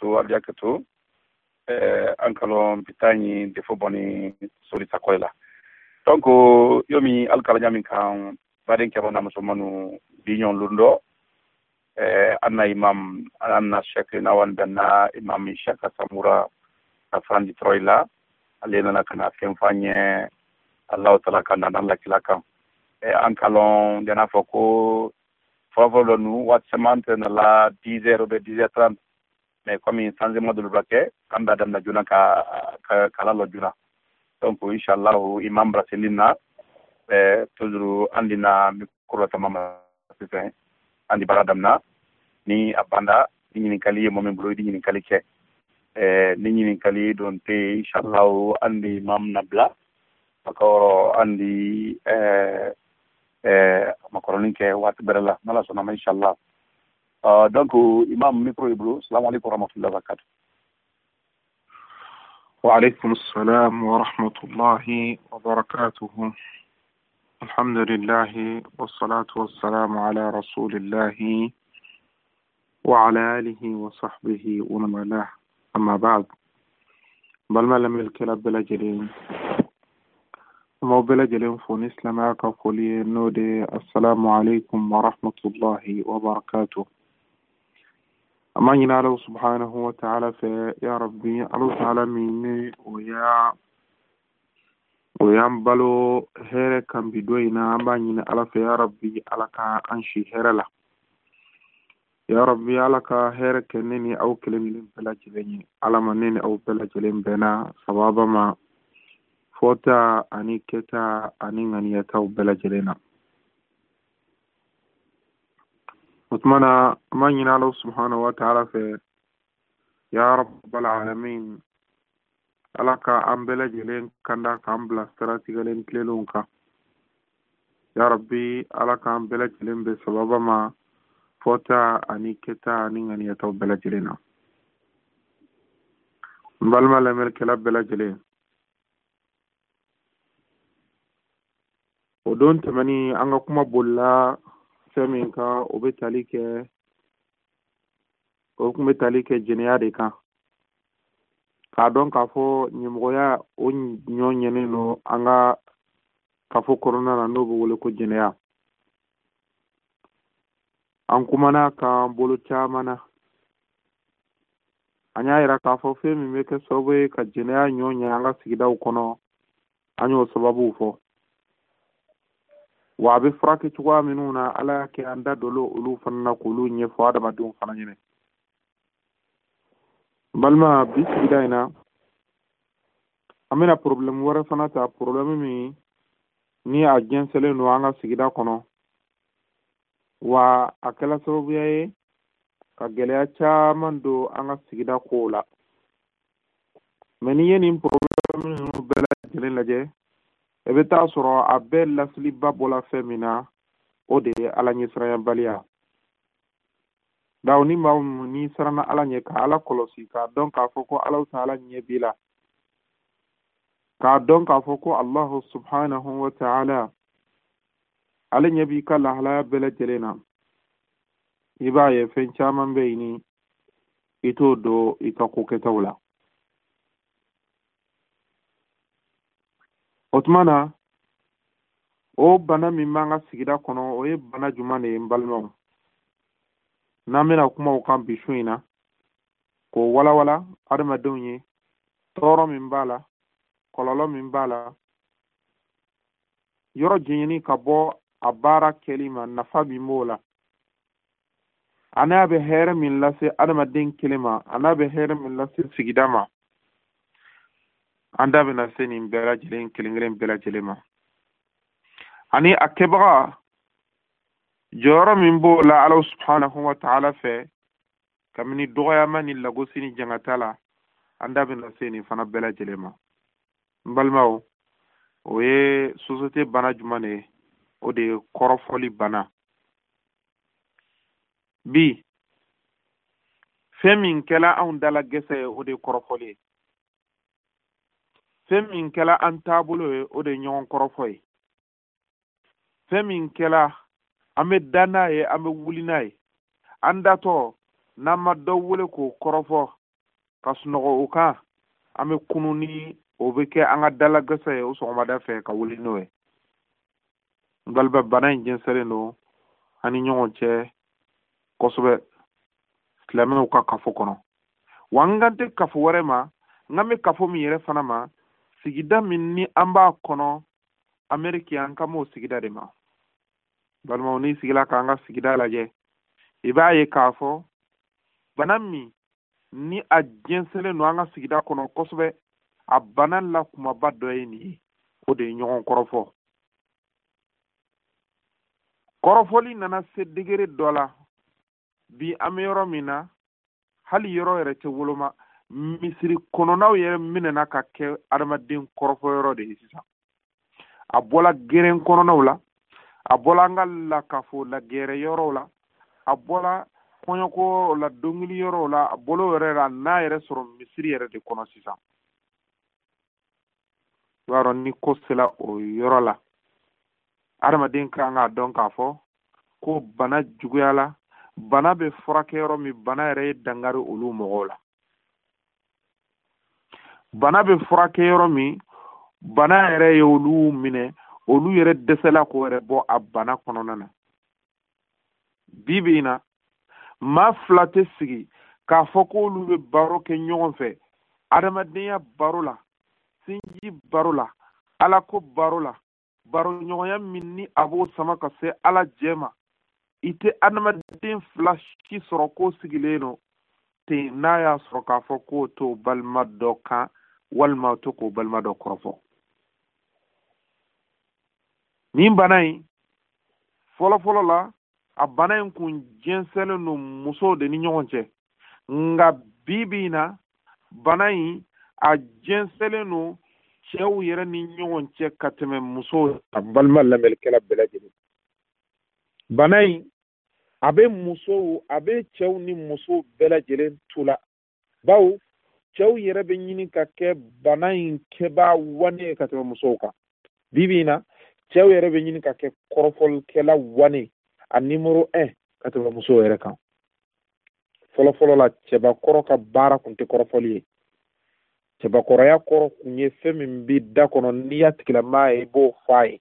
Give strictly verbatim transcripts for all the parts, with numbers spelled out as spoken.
to aliakato eh ankalo pitani defo boni sori sakoila donc yomi alkala nyami kan baden ke bana musomanu biñon lundo eh anna imam anna sheikh nawan danna imam sheikh samura afandi troila alena na kana kemfanye Allah taala kana nan la kilaka e ankalo dena foko favolo nu wat semante na la dix heures be dix heures trente mais comme sans mois de bloquer quand adam na juna ka kala lo juna donc inshallah imam braselina eh toujours andina micro tamama c'est andi baradamna ni abanda ni ni kali mo men bro di ni kali ke eh ni ni kali don te inshallah andi imam nabla makoro andi eh eh makoronin ke wat berala mala sona inshallah euh donc imam micro iblo assalamu alaykum wa rahmatullahi wa barakatuh. Wa alaykum assalam wa rahmatullahi wa barakatuh. Alhamdulillah wassalatu wassalamu ala rasulillah wa ala alihi wa sahbihi wa man walah. Amma ba'd. Bal malam al-kilab bala jalin موبيلا جلين فون إسلاما كفولي نودي السلام عليكم ورحمة الله وبركاته. أما ينالو سبحانه وتعالى في يا ربي الله تعالى مني ويا ويامبالو هير كان بدوينا أما ينالو في يا ربي ألك أنشي هيرلا يا ربي ألك هير كنني أو كلمة بلا جلين على منني أو بلا جلين بنا سبابا ما fota ani keta ani nganiyata bela jelena utmana manina Allah subhanahu wa ta'ala fe ya rabbal alamin alaka ambela jelen kanda kambla strategalen klelunka ya rabbi alaka ambela jelen be sababa ma fota ani keta ani nganiyata bela jelena balma lamel kala bela jelena o don tamani an ga kuma bolla femin ka o be tali ke o kuma tali ke jeniya de kan ka don ka fo nyimoya o nyonyene no an ga ka fo corona na no bo ko jeniya an kuma na ka bolo chamana anya ira ka fo femi me ke sobe ka jeniya nyonya an ga sigida kono anyo sababu fo wa be fraki tuwa minuna ala ke anda dolo ulu fanna kulu nye fo adama dum fana nyene balma bisidaina amena problem wara fana ta problem mi ni agensele no anga sigida kono wa akela sobiye ka gelya cha mando anga sigida kola meni yeni problem no bela jelen laje ebe ta soro abel lasli babola femina ode ala nyisra balia dawni maw ni sarana ala nye ka ala kolosi ka donc ka foko ala taala nye bila ka donc ka foko Allah subhanahu wa ta'ala ala nye bi kala hala bela jelena ibaye fen chaman beini ito do ikako ketawla Otmana o bana min manga sigida kono o ye bana jumane mbalmo namena kuma o kan bishuina ko wala wala adama donye toro min bala kololo min bala yoro jinyini ka bo abara kelima nafa bi mola ana be here min lase adama den kelima ana be here min lase sigidama anda bena seni bela jelen kelingren bela jelema ani akeba joro min bo la Allah subhanahu wa ta'ala fe kamini doya mani lagosini jangatala anda bena seni fana bela jelema mbalmaw oye société bana jumane o de korofoli bana bi femin kala on dala gese o de korofoli femin kala an tabulo o de nyon korofoy femin kala ame dana ye ame wulina ye andato nama do wule ko korofo ka sunɔgɔ o kan an bɛ kunu ni o bɛ kɛ an ka dalagasa ye o sɔgɔmada fɛ ka wuli n'o ye n baliba bana in jɛnsɛnlen don an ni ɲɔgɔn cɛ kosɛbɛ silamɛw ka kafo kɔnɔ wa n kan tɛ kafo wɛrɛ ma n kan bɛ kafo min yɛrɛ fana ma sigida min ni an b'a kɔnɔ Ameriki an ka m'o sigida de ma balimaw n'i sigila k'an ka sigida lajɛ i b'a ye k'a fɔ bana min ni a jɛnsɛnlen don an ka sigida kɔnɔ kosɛbɛ a bana la kumaba dɔ ye nin ye o de ye ɲɔgɔn kɔrɔfɔ kɔrɔfɔli nana se degere dɔ la bi an bɛ yɔrɔ min na hali yɔrɔ yɛrɛ tɛ woloma misiri kɔnɔnaw yɛrɛ minɛna ka kɛ adamaden kɔrɔfɔ yɔrɔ de ye sisan a bɔla geren kɔnɔnaw la a bɔla an ka lakafo lagɛrɛ yɔrɔw la a bɔla kɔɲɔko la dɔnkili yɔrɔw la a bɔla yɛrɛ la n'a yɛrɛ sɔrɔ misiri yɛrɛ de kɔnɔ sisan i b'a dɔn ni ko sera o yɔrɔ la adamaden kan k'a dɔn k'a fɔ ko bana juguya la bana bɛ furakɛ yɔrɔ min bana yɛrɛ ye dangari olu mɔgɔw la bana bɛ furakɛ yɔrɔ min bana yɛrɛ ye olu minɛ olu yɛrɛ dɛsɛla k'o yɛrɛ bɔ a bana kɔnɔna na bi bi in na maa fila tɛ sigi k'a fɔ ko olu bɛ baro kɛ ɲɔgɔn fɛ adamadenya baro la sinji baro la alako baro la baro ɲɔgɔnya min ni a b'o sama ka se ala jɛ ma i tɛ adamaden fila si sɔrɔ k'o sigilen no ten n'a y'a sɔrɔ k'a fɔ k'o to balima dɔ kan walima to k'o balima dɔ kɔrɔfɔ nin bana in fɔlɔfɔlɔ la a bana in kun jɛnsɛnlen don musow de ni ɲɔgɔn cɛ nka bi bi in na bana in a jɛnsɛnlen don cɛw yɛrɛ ni ɲɔgɔn cɛ ka tɛmɛ musow a balima lamɛnnikɛla bɛɛ lajɛlen bana in a bɛ musow a bɛ cɛw ni musow bɛɛ lajɛlen tu la bawo cɛw yɛrɛ bɛ ɲini ka kɛ bana in kɛbaa wane ye ka tɛmɛ musow kan bi bi in na cɛw yɛrɛ bɛ ɲini ka kɛ kɔrɔfɔlikɛla wane a nimero un ka tɛmɛ musow yɛrɛ kan fɔlɔfɔlɔ la cɛbakɔrɔ ka baara kun tɛ kɔrɔfɔli ye cɛbakɔrɔya kɔrɔ kun ye fɛn min bɛ da kɔnɔ n'i y'a tigilamaa ye i b'o fɔ a ye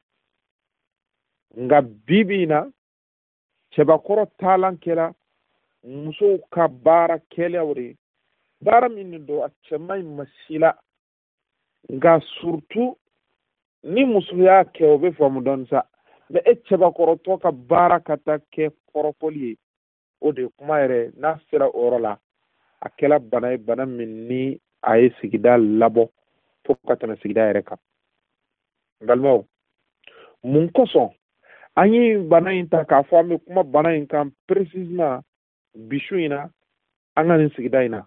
nka bi bi in na cɛbakɔrɔ taalan kɛra musow ka baara kɛlaw de baara min don a cɛ man ɲi ma si la nka surtout ni muso y'a kɛ o bɛ faamu dɔɔnin sa mɛ e cɛbakɔrɔtɔ ka baara ka taa kɛ kɔrɔfɔli ye o de kuma yɛrɛ n'a sera o yɔrɔ la a kɛla bana ye bana min ni a ye sigida labɔ fo ka tɛmɛ sigida yɛrɛ kan n balimaw mun kosɔn an ye bana in ta k'a fɔ an bɛ kuma bana in kan précisément bi su in na an ka nin sigida in na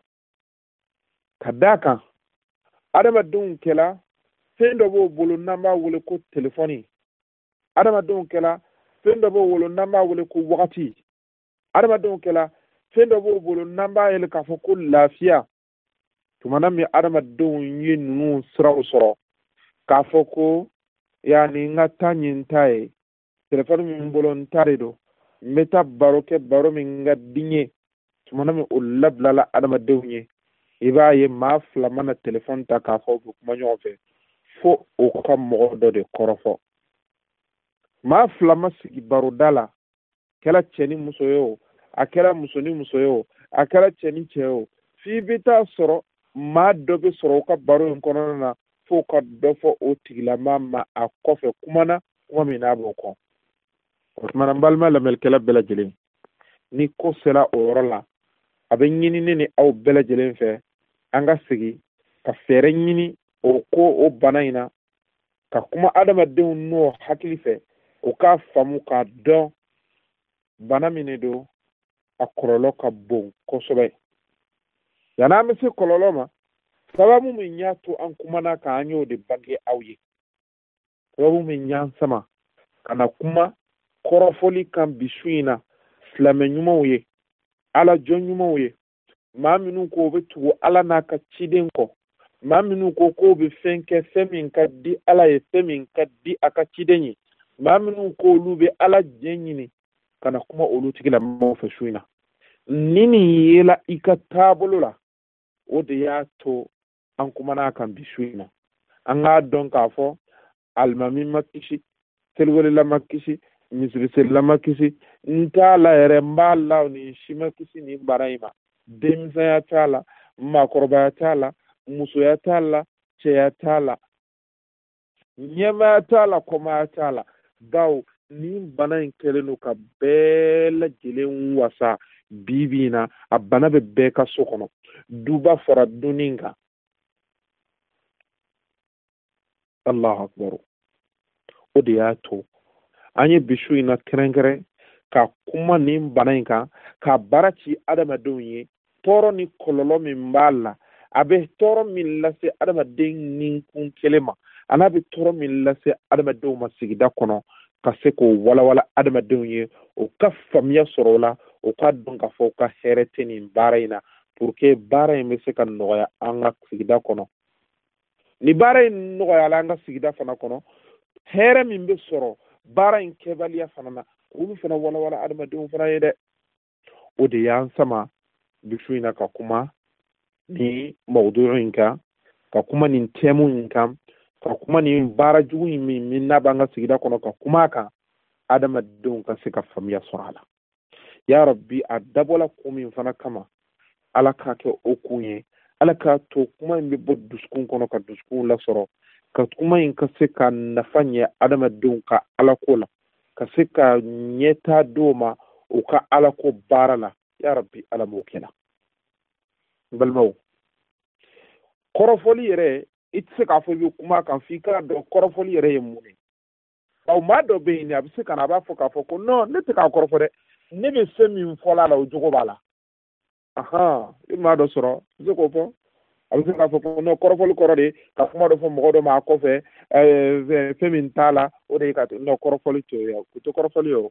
ka d'a kan adamadenw kɛla fɛn dɔ b'o bolo n'an b'a wele ko telefɔni adamadenw kɛla fɛn dɔ b'o bolo n'an b'a wele ko wagati adamadenw kɛla fɛn dɔ b'o bolo n'an b'a yɛlɛ k'a fɔ ko lafiya tumana min adamadenw ye ninnu siraw sɔrɔ k'a fɔ ko yani n ka taa ɲin ta ye telefɔni min bolo n ta de don n bɛ taa baro kɛ baro min ka di n ye tumana min o labilala adamadenw ye i b'a ye maa fila mana telefɔni ta k'a fɔ u bɛ kuma ɲɔgɔn fɛ fo o ka mɔgɔ dɔ de kɔrɔfɔ maa fila ma sigi baroda la kɛra cɛ ni muso ye o a kɛra muso ni muso ye o a kɛra cɛ ni cɛ ye o f'i bɛ taa sɔrɔ maa dɔ bɛ sɔrɔ u ka baro in kɔnɔna na fo ka dɔ fɔ o tigilamaa ma a kɔfɛ kuma na kuma min n'a b'o kɔ o tuma na n balima lamɛnnikɛla bɛɛ lajɛlen ni ko sera o yɔrɔ la a bɛ ɲini ne ni aw bɛɛ lajɛlen fɛ an ka sigi ka fɛɛrɛ ɲini o ko o bana in na ka kuma adamadenw n'o hakili fɛ o k'a faamu k'a dɔn bana min de don a kɔlɔlɔ ka bon kosɛbɛ yan'an bɛ se kɔlɔlɔ ma sababu min y'a to an kumana kan an y'o de bange aw ye sababu min y'an sama ka na kuma kɔrɔfɔli kan bi su in na silamɛ ɲumanw ye ala jɔn ɲumanw ye maa minnu ko bɛ tugu ala n'a ka ciden kɔ maa minnu ko k'o bɛ fɛn kɛ fɛn min ka di ala ye fɛn min ka di a ka ciden ye maa minnu ko olu bɛ ala jɛ ɲini ka na kuma olu tigilamɔgɔw fɛ su in na ni nin yela i ka taabolo la o de y'a to an kumana kan bi su in na an k'a dɔn k'a fɔ alimami ma kisi seliwelela ma kisi misiriselila ma kisi n t'a la yɛrɛ n b'a la nin si ma kisi nin bara in ma denmisɛnya t'a la maakɔrɔbaya t'a la musoya t'a la cɛya t'a la ɲɛmaya t'a la kɔmaya t'a la bawo nin bana in kɛlen don ka bɛɛ lajɛlen wasa bibi in na a bana bɛ bɛɛ ka so kɔnɔ duba fara dunni kan Allahu akbar o de y'a to an ye bisu in na kɛrɛnkɛrɛn ka kuma nin bana in kan ka baara ci adamadenw ye tɔɔrɔ ni kɔlɔlɔ min b'a la a bɛ tɔɔrɔ min lase adamaden ninkun kelen ma a n'a bɛ tɔɔrɔ min lase adamadenw ma sigida kɔnɔ ka se k'o walawala adamadenw ye o ka faamuya sɔrɔ o la o ka dɔn k'a fɔ ka hɛrɛ tɛ nin baara in na pour que baara in bɛ se ka nɔgɔya an ka sigida kɔnɔ ni baara in nɔgɔyala an ka sigida fana kɔnɔ hɛrɛ min bɛ sɔrɔ baara in kɛbaliya fana na olu fana walawala adamadenw fana ye dɛ o de y'an sama bisu in na ka kuma ni mawdu'u in kan ka kuma nin tɛmu in kan ka kuma nin baara jugu in min min n'a b'an ka sigida kɔnɔ ka kuma a kan adamadenw ka se ka faamuya sɔrɔ a la ya rabbi a dabɔla kun min fana kama ala k'a kɛ o kun ye ala k'a to kuma in bɛ bɔ dusukun kɔnɔ ka dusukun lasɔrɔ ka kuma in ka se ka nafa ɲɛ adamadenw ka alako la ka se ka ɲɛtaa d'o ma u ka alako baara la ya rabbi ala m'o kɛ na n balimaw kɔrɔfɔli yɛrɛ i tɛ se k'a fɔ i bɛ kuma kan f'i k'a dɔn kɔrɔfɔli yɛrɛ ye mun ye bawo maa dɔ bɛ yen a bɛ se ka na a b'a fɔ k'a fɔ ko non ne tɛ k'a kɔrɔfɔ dɛ ne bɛ fɛn min fɔla a la o jogo b'a la ahan i maa dɔ sɔrɔ i bɛ se k'o fɔ a bɛ se k'a fɔ ko non kɔrɔfɔli kɔrɔ de ka kuma dɔ fɔ mɔgɔ dɔ ma a kɔfɛ fɛn min t'a la o de ye ka non kɔrɔfɔli tɛ o ye o tɛ kɔrɔfɔli ye o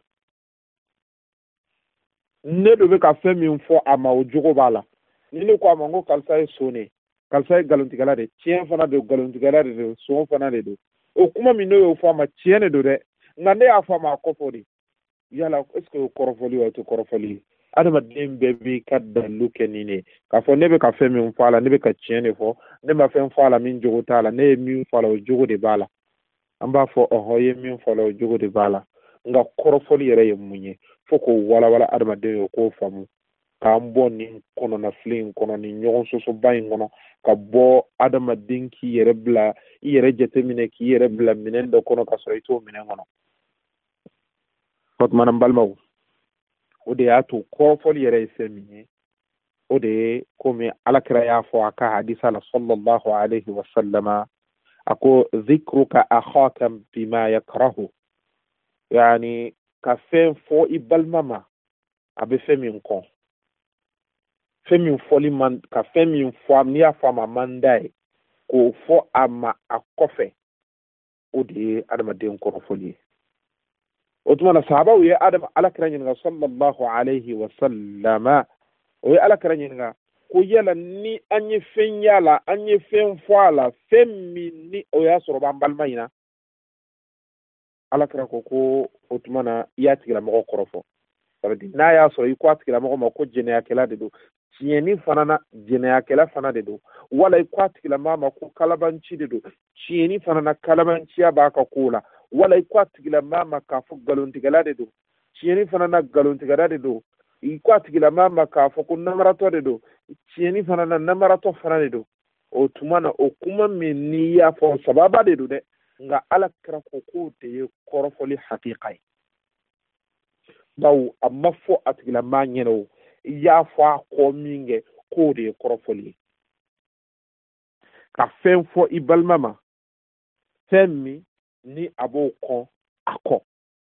ne dɔ bɛ ka fɛn min fɔ a ma o jogo b'a la ni ne ko a ma ko karisa ye son de karisa ye nkalontigɛla de tiɲɛ fana de nkalontigɛla de don son fana de don o kuma min ne y'o fɔ a ma tiɲɛ de don dɛ nka ne y'a fɔ a ma a kɔfɛ de yala est ce que o kɔrɔfɔli o tɛ kɔrɔfɔli ye adamaden bɛɛ b'i ka dalilu kɛ nin de k'a fɔ ne bɛ ka fɛn min fɔ a la ne bɛ ka tiɲɛ de fɔ ne ma fɛn fɔ a la min jogo t'a la ne ye min fɔ a la o jogo de b'a la an b'a fɔ ɔhɔ i ye min fɔ a la o jogo de b'a la nka kɔrɔfɔli yɛrɛ ye mun ye fo k'o walawala adamaden ye o k'o faamu k'an bɔ nin kɔnɔnafili in kɔnɔ nin ɲɔgɔn sɔsɔba in kɔnɔ ka bɔ adamaden k'i yɛrɛ bila i yɛrɛ jateminɛ k'i yɛrɛ bila minɛn dɔ kɔnɔ ka sɔrɔ i t'o minɛn kɔnɔ o tuma na n balimaw o de y'a to kɔrɔfɔli yɛrɛ ye fɛn min ye o de ye komi alakira y'a fɔ a ka hadisa la sallallahu alaihi wa sallama a ko zikruka akhaka bima yakrahu yani ka fɛn fɔ i balima ma a bɛ fɛn min kɔn fɛn min fɔli man ka fɛn min fɔ n'i y'a fɔ a ma man d'a ye k'o fɔ a ma a kɔfɛ o de ye adamaden kɔrɔfɔli ye o tuma na sahabaw ye adama alakira ɲininka sallallahu alaihi wa sallama o ye alakira ɲininka ko yala ni an ye fɛn y'a la an ye fɛn fɔ a la fɛn min ni o y'a sɔrɔ b'an balima in na alakira ko ko o tuma na i y'a tigilamɔgɔ kɔrɔfɔ n'a y'a sɔrɔ i ko a tigilamɔgɔ ma ko jɛnɛyakɛla de don tiɲɛni fana na jɛnɛyakɛla fana de don wala i ko a tigilamɔgɔ ma ko kalabanci de don tiɲɛni fana na kalabanciya b'a ka kow la wala i ko a tigilamɔgɔ ma k'a fɔ nkalontigɛla de don tiɲɛni fana na nkalontigɛla de don i ko a tigilamɔgɔ ma k'a fɔ ko namaratɔ de don tiɲɛni fana na namaratɔ fana de don o tuma na o kuma min n'i y'a fɔ sababa de don dɛ nka ala kira ko k'o de ye kɔrɔfɔli hakika ye bawo a ma fɔ a tigilamɔgɔ ɲɛna o i y'a fɔ a kɔ min kɛ k'o de ye kɔrɔfɔli ye ka fɛn fɔ i balima ma fɛn min ni a b'o kɔn a kɔ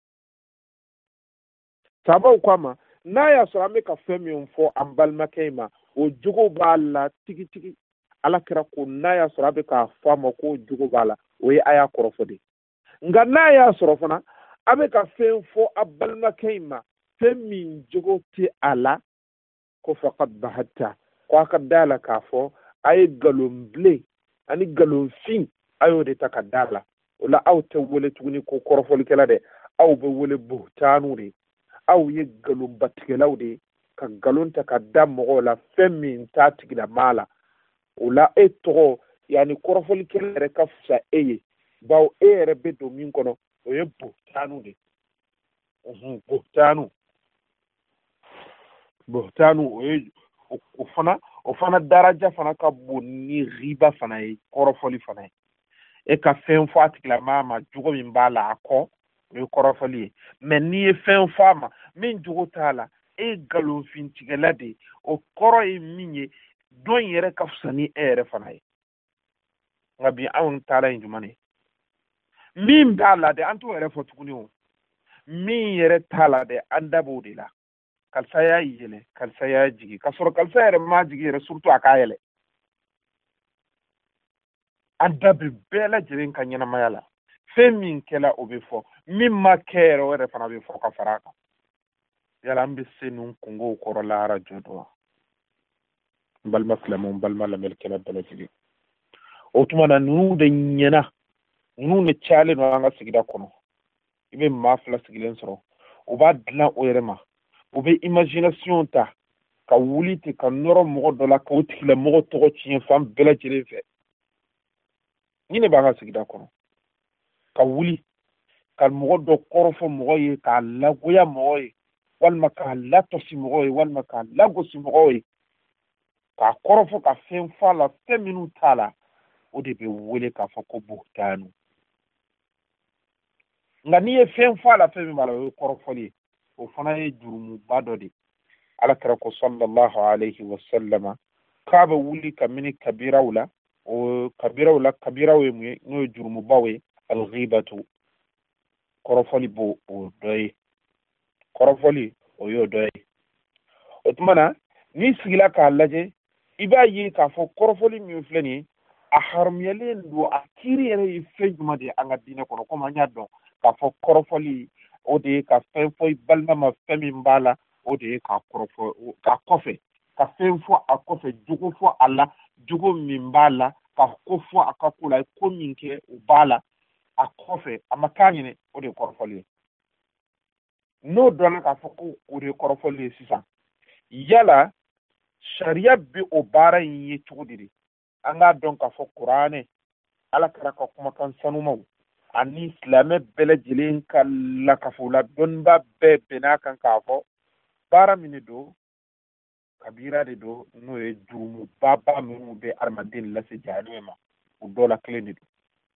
sababu ko a ma n'a y'a sɔrɔ an bɛ ka fɛn min fɔ an balimakɛ in ma o jogo b'a la tigitigi ala kira ko n'a y'a sɔrɔ a bɛ k'a fɔ a ma k'o jogo b'a la o ye a y'a kɔrɔfɔ de nka n'a y'a sɔrɔ fana a bɛ ka fɛn fɔ a balimakɛ in ma fɛn min jogo tɛ a la ko faqad bahatta ko a ka da la k'a fɔ a ye nkalon bilen ani nkalonfin a y'o de ta ka da la o la aw tɛ wele tuguni ko kɔrɔfɔlikɛla dɛ aw bɛ wele buhutaanu de aw ye nkalonbatigɛlaw de ka nkalon ta ka da mɔgɔw la fɛn min t'a tigilamɔgɔ la o la e tɔgɔ yani kɔrɔfɔli kɛlɛ yɛrɛ ka fisa e ye bawo e yɛrɛ bɛ don min kɔnɔ o ye buhtanu de buhtanu buhtanu o ye o fana o fana daraja fana ka bon ni riba fana ye kɔrɔfɔli fana ye e ka fɛn fɔ a tigilamaa ma jogo min b'a la a kɔ o ye kɔrɔfɔli ye mɛ n'i ye fɛn fɔ a ma min jogo t'a la e ye nkalonfintigɛla de ye o kɔrɔ ye min ye dɔn yɛrɛ ka fisa ni e yɛrɛ fana ye nka bi anw taara yen jumɛn ye min b'a la dɛ an t'o yɛrɛ fɔ tuguni o min yɛrɛ t'a la dɛ an da b'o de la karisa y'a yɛlɛ karisa y'a jigi ka sɔrɔ karisa yɛrɛ ma jigi yɛrɛ surtout a k'a yɛlɛ an da bɛ bɛɛ lajɛlen ka ɲɛnamaya la fɛn min kɛla o bɛ fɔ min ma kɛ yɛrɛ o yɛrɛ fana bɛ fɔ ka fara a kan yala an bɛ se ninnu kungow kɔrɔ lahara jɔ dɔn wa n balima silamɛw n balima lamɛnnikɛla bɛɛ lajɛlen o tuma na ninnu de ɲɛna ninnu de cayalen don an ka sigida kɔnɔ i bɛ maa fila sigilen sɔrɔ u b'a dilan o yɛrɛ ma u bɛ imagination ta ka wuli ten ka nɔrɔ mɔgɔ dɔ la k'o tigilamɔgɔ tɔgɔ tiɲɛ fan bɛɛ lajɛlen fɛ ni ne b'an ka sigida kɔnɔ ka wuli ka mɔgɔ dɔ kɔrɔfɔ mɔgɔ ye k'a lagoya mɔgɔ ye walima k'a latɔsi mɔgɔ ye walima k'a lagosi mɔgɔ ye k'a kɔrɔfɔ ka fɛn fɔ a la fɛn minnu t'a la o de bɛ wele k'a fɔ ko buhtanu nka n'i ye fɛn fɔ a la fɛn min b'a la o ye kɔrɔfɔli ye o fana ye jurumuba dɔ de ala kɛra ko sallallahu alayhi wa sallama k'a bɛ wuli ka mini kabiraw la o kabiraw la kabiraw ye mun ye n'o ye jurumubaw ye alghibatu kɔrɔfɔli b'o o dɔ ye kɔrɔfɔli o y'o dɔ ye o tuma na n'i sigila k'a lajɛ i b'a ye k'a fɔ kɔrɔfɔli min filɛ nin ye a haramuyalen don a kiiri yɛrɛ ye fɛn jumɛn de ye an ka diinɛ kɔnɔ komi an y'a dɔn k'a fɔ kɔrɔfɔli o de ye ka fɛn fɔ i balima ma fɛn min b'a la o de ye k'a kɔrɔfɔ k'a kɔfɛ ka fɛn fɔ a kɔfɛ jogo fɔ a la jogo min b'a la ka ko fɔ a ka ko la ko min kɛ o b'a la a kɔfɛ a ma k'a ɲinɛ o de ye kɔrɔfɔli ye n'o dɔnna k'a fɔ ko o de ye kɔrɔfɔli ye sisan yala sariya bɛ o baara in ye cogo di an k'a dɔn k'a fɔ kuranɛ ala kɛra ka kumakan sanumaw ani silamɛ bɛɛ lajɛlen ka lakafo la dɔnniba bɛɛ bɛn'a kan k'a fɔ baara min de don kabira de don n'o ye jurumuba ba minnu bɛ adamaden lase jahanama ma o dɔ la kelen de don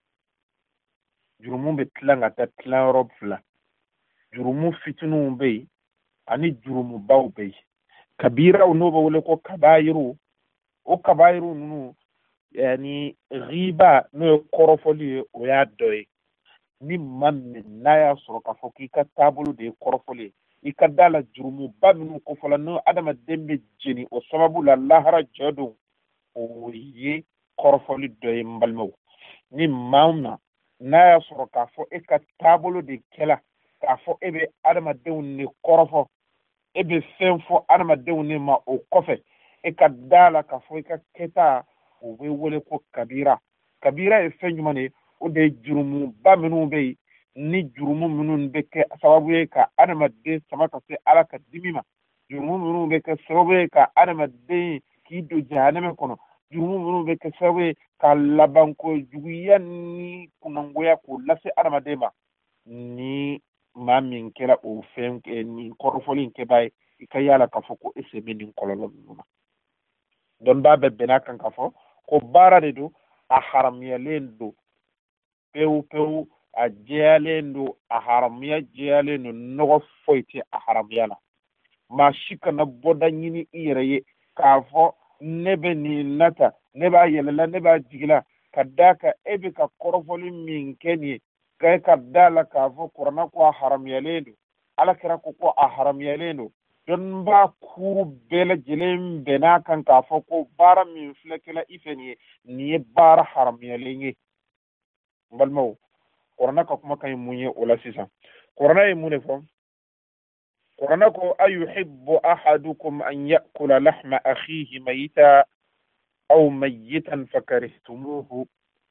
jurumu bɛ tilan ka taa tilanyɔrɔ fila jurumu fitininw bɛ yen ani jurumubaw bɛ yen kabiraw n'o bɛ wele ko kabayiru o kabayiru ninnu yani riba n'o ye kɔrɔfɔli ye o y'a dɔ ye ni maa min n'a y'a sɔrɔ k'a fɔ k'i ka taabolo de ye kɔrɔfɔli ye i ka da la jurumuba minnu kofɔla n'o adamaden bɛ jeni o sababu la lahara jɔ don o ye kɔrɔfɔli dɔ ye n balimaw ni maa na n'a y'a sɔrɔ k'a fɔ e ka taabolo de kɛla k'a fɔ e bɛ adamadenw de kɔrɔfɔ e bɛ fɛn fɔ adamadenw de ma o kɔfɛ e ka da la k'a fɔ i ka kɛta o bɛ wele ko kabira kabira ye fɛn jumɛn de ye o de ye jurumuba minnu bɛ yen ni jurumu minnu bɛ kɛ sababu ye ka adamaden sama ka se ala ka dimi ma jurumu minnu bɛ kɛ sababu ye ka adamaden k'i don jahanama kɔnɔ jurumu minnu bɛ kɛ sababu ye ka labanko juguya ni kunangoya k'o lase adamaden ma ni maa min kɛra o fɛn ni kɔrɔfɔli in kɛbaa ye i ka yaala k'a fɔ ko e se bɛ nin kɔlɔlɔ ninnu ma dɔnnibaa bɛ bɛn'a kan k'a fɔ ko baara de don a haramuyalen don pewu pewu a jɛyalen don a haramuya jɛyalen don nɔgɔ foyi tɛ a haramuya la maa si kana bɔda ɲini i yɛrɛ ye k'a fɔ ne bɛ nin nata ne b'a yɛlɛla ne b'a jigila ka d'a kan e bɛ ka kɔrɔfɔli min kɛ nin ye ka ka da la k'a fɔ kuranna ko a haramuyalen don ala kɛra ko ko a haramuyalen don dɔnnibaa kuru bɛɛ lajɛlen bɛn'a kan k'a fɔ ko baara min filɛ kɛla i fɛ nin ye nin ye baara haramuyalen ye n balimaw kuranna ka kumakan ye mun ye o la sisan kuranna ye mun de fɔ kuranna ko ayuhibbu ahadukum an yakula lahma akhihi mayita aw mayitan fakarihtumuhu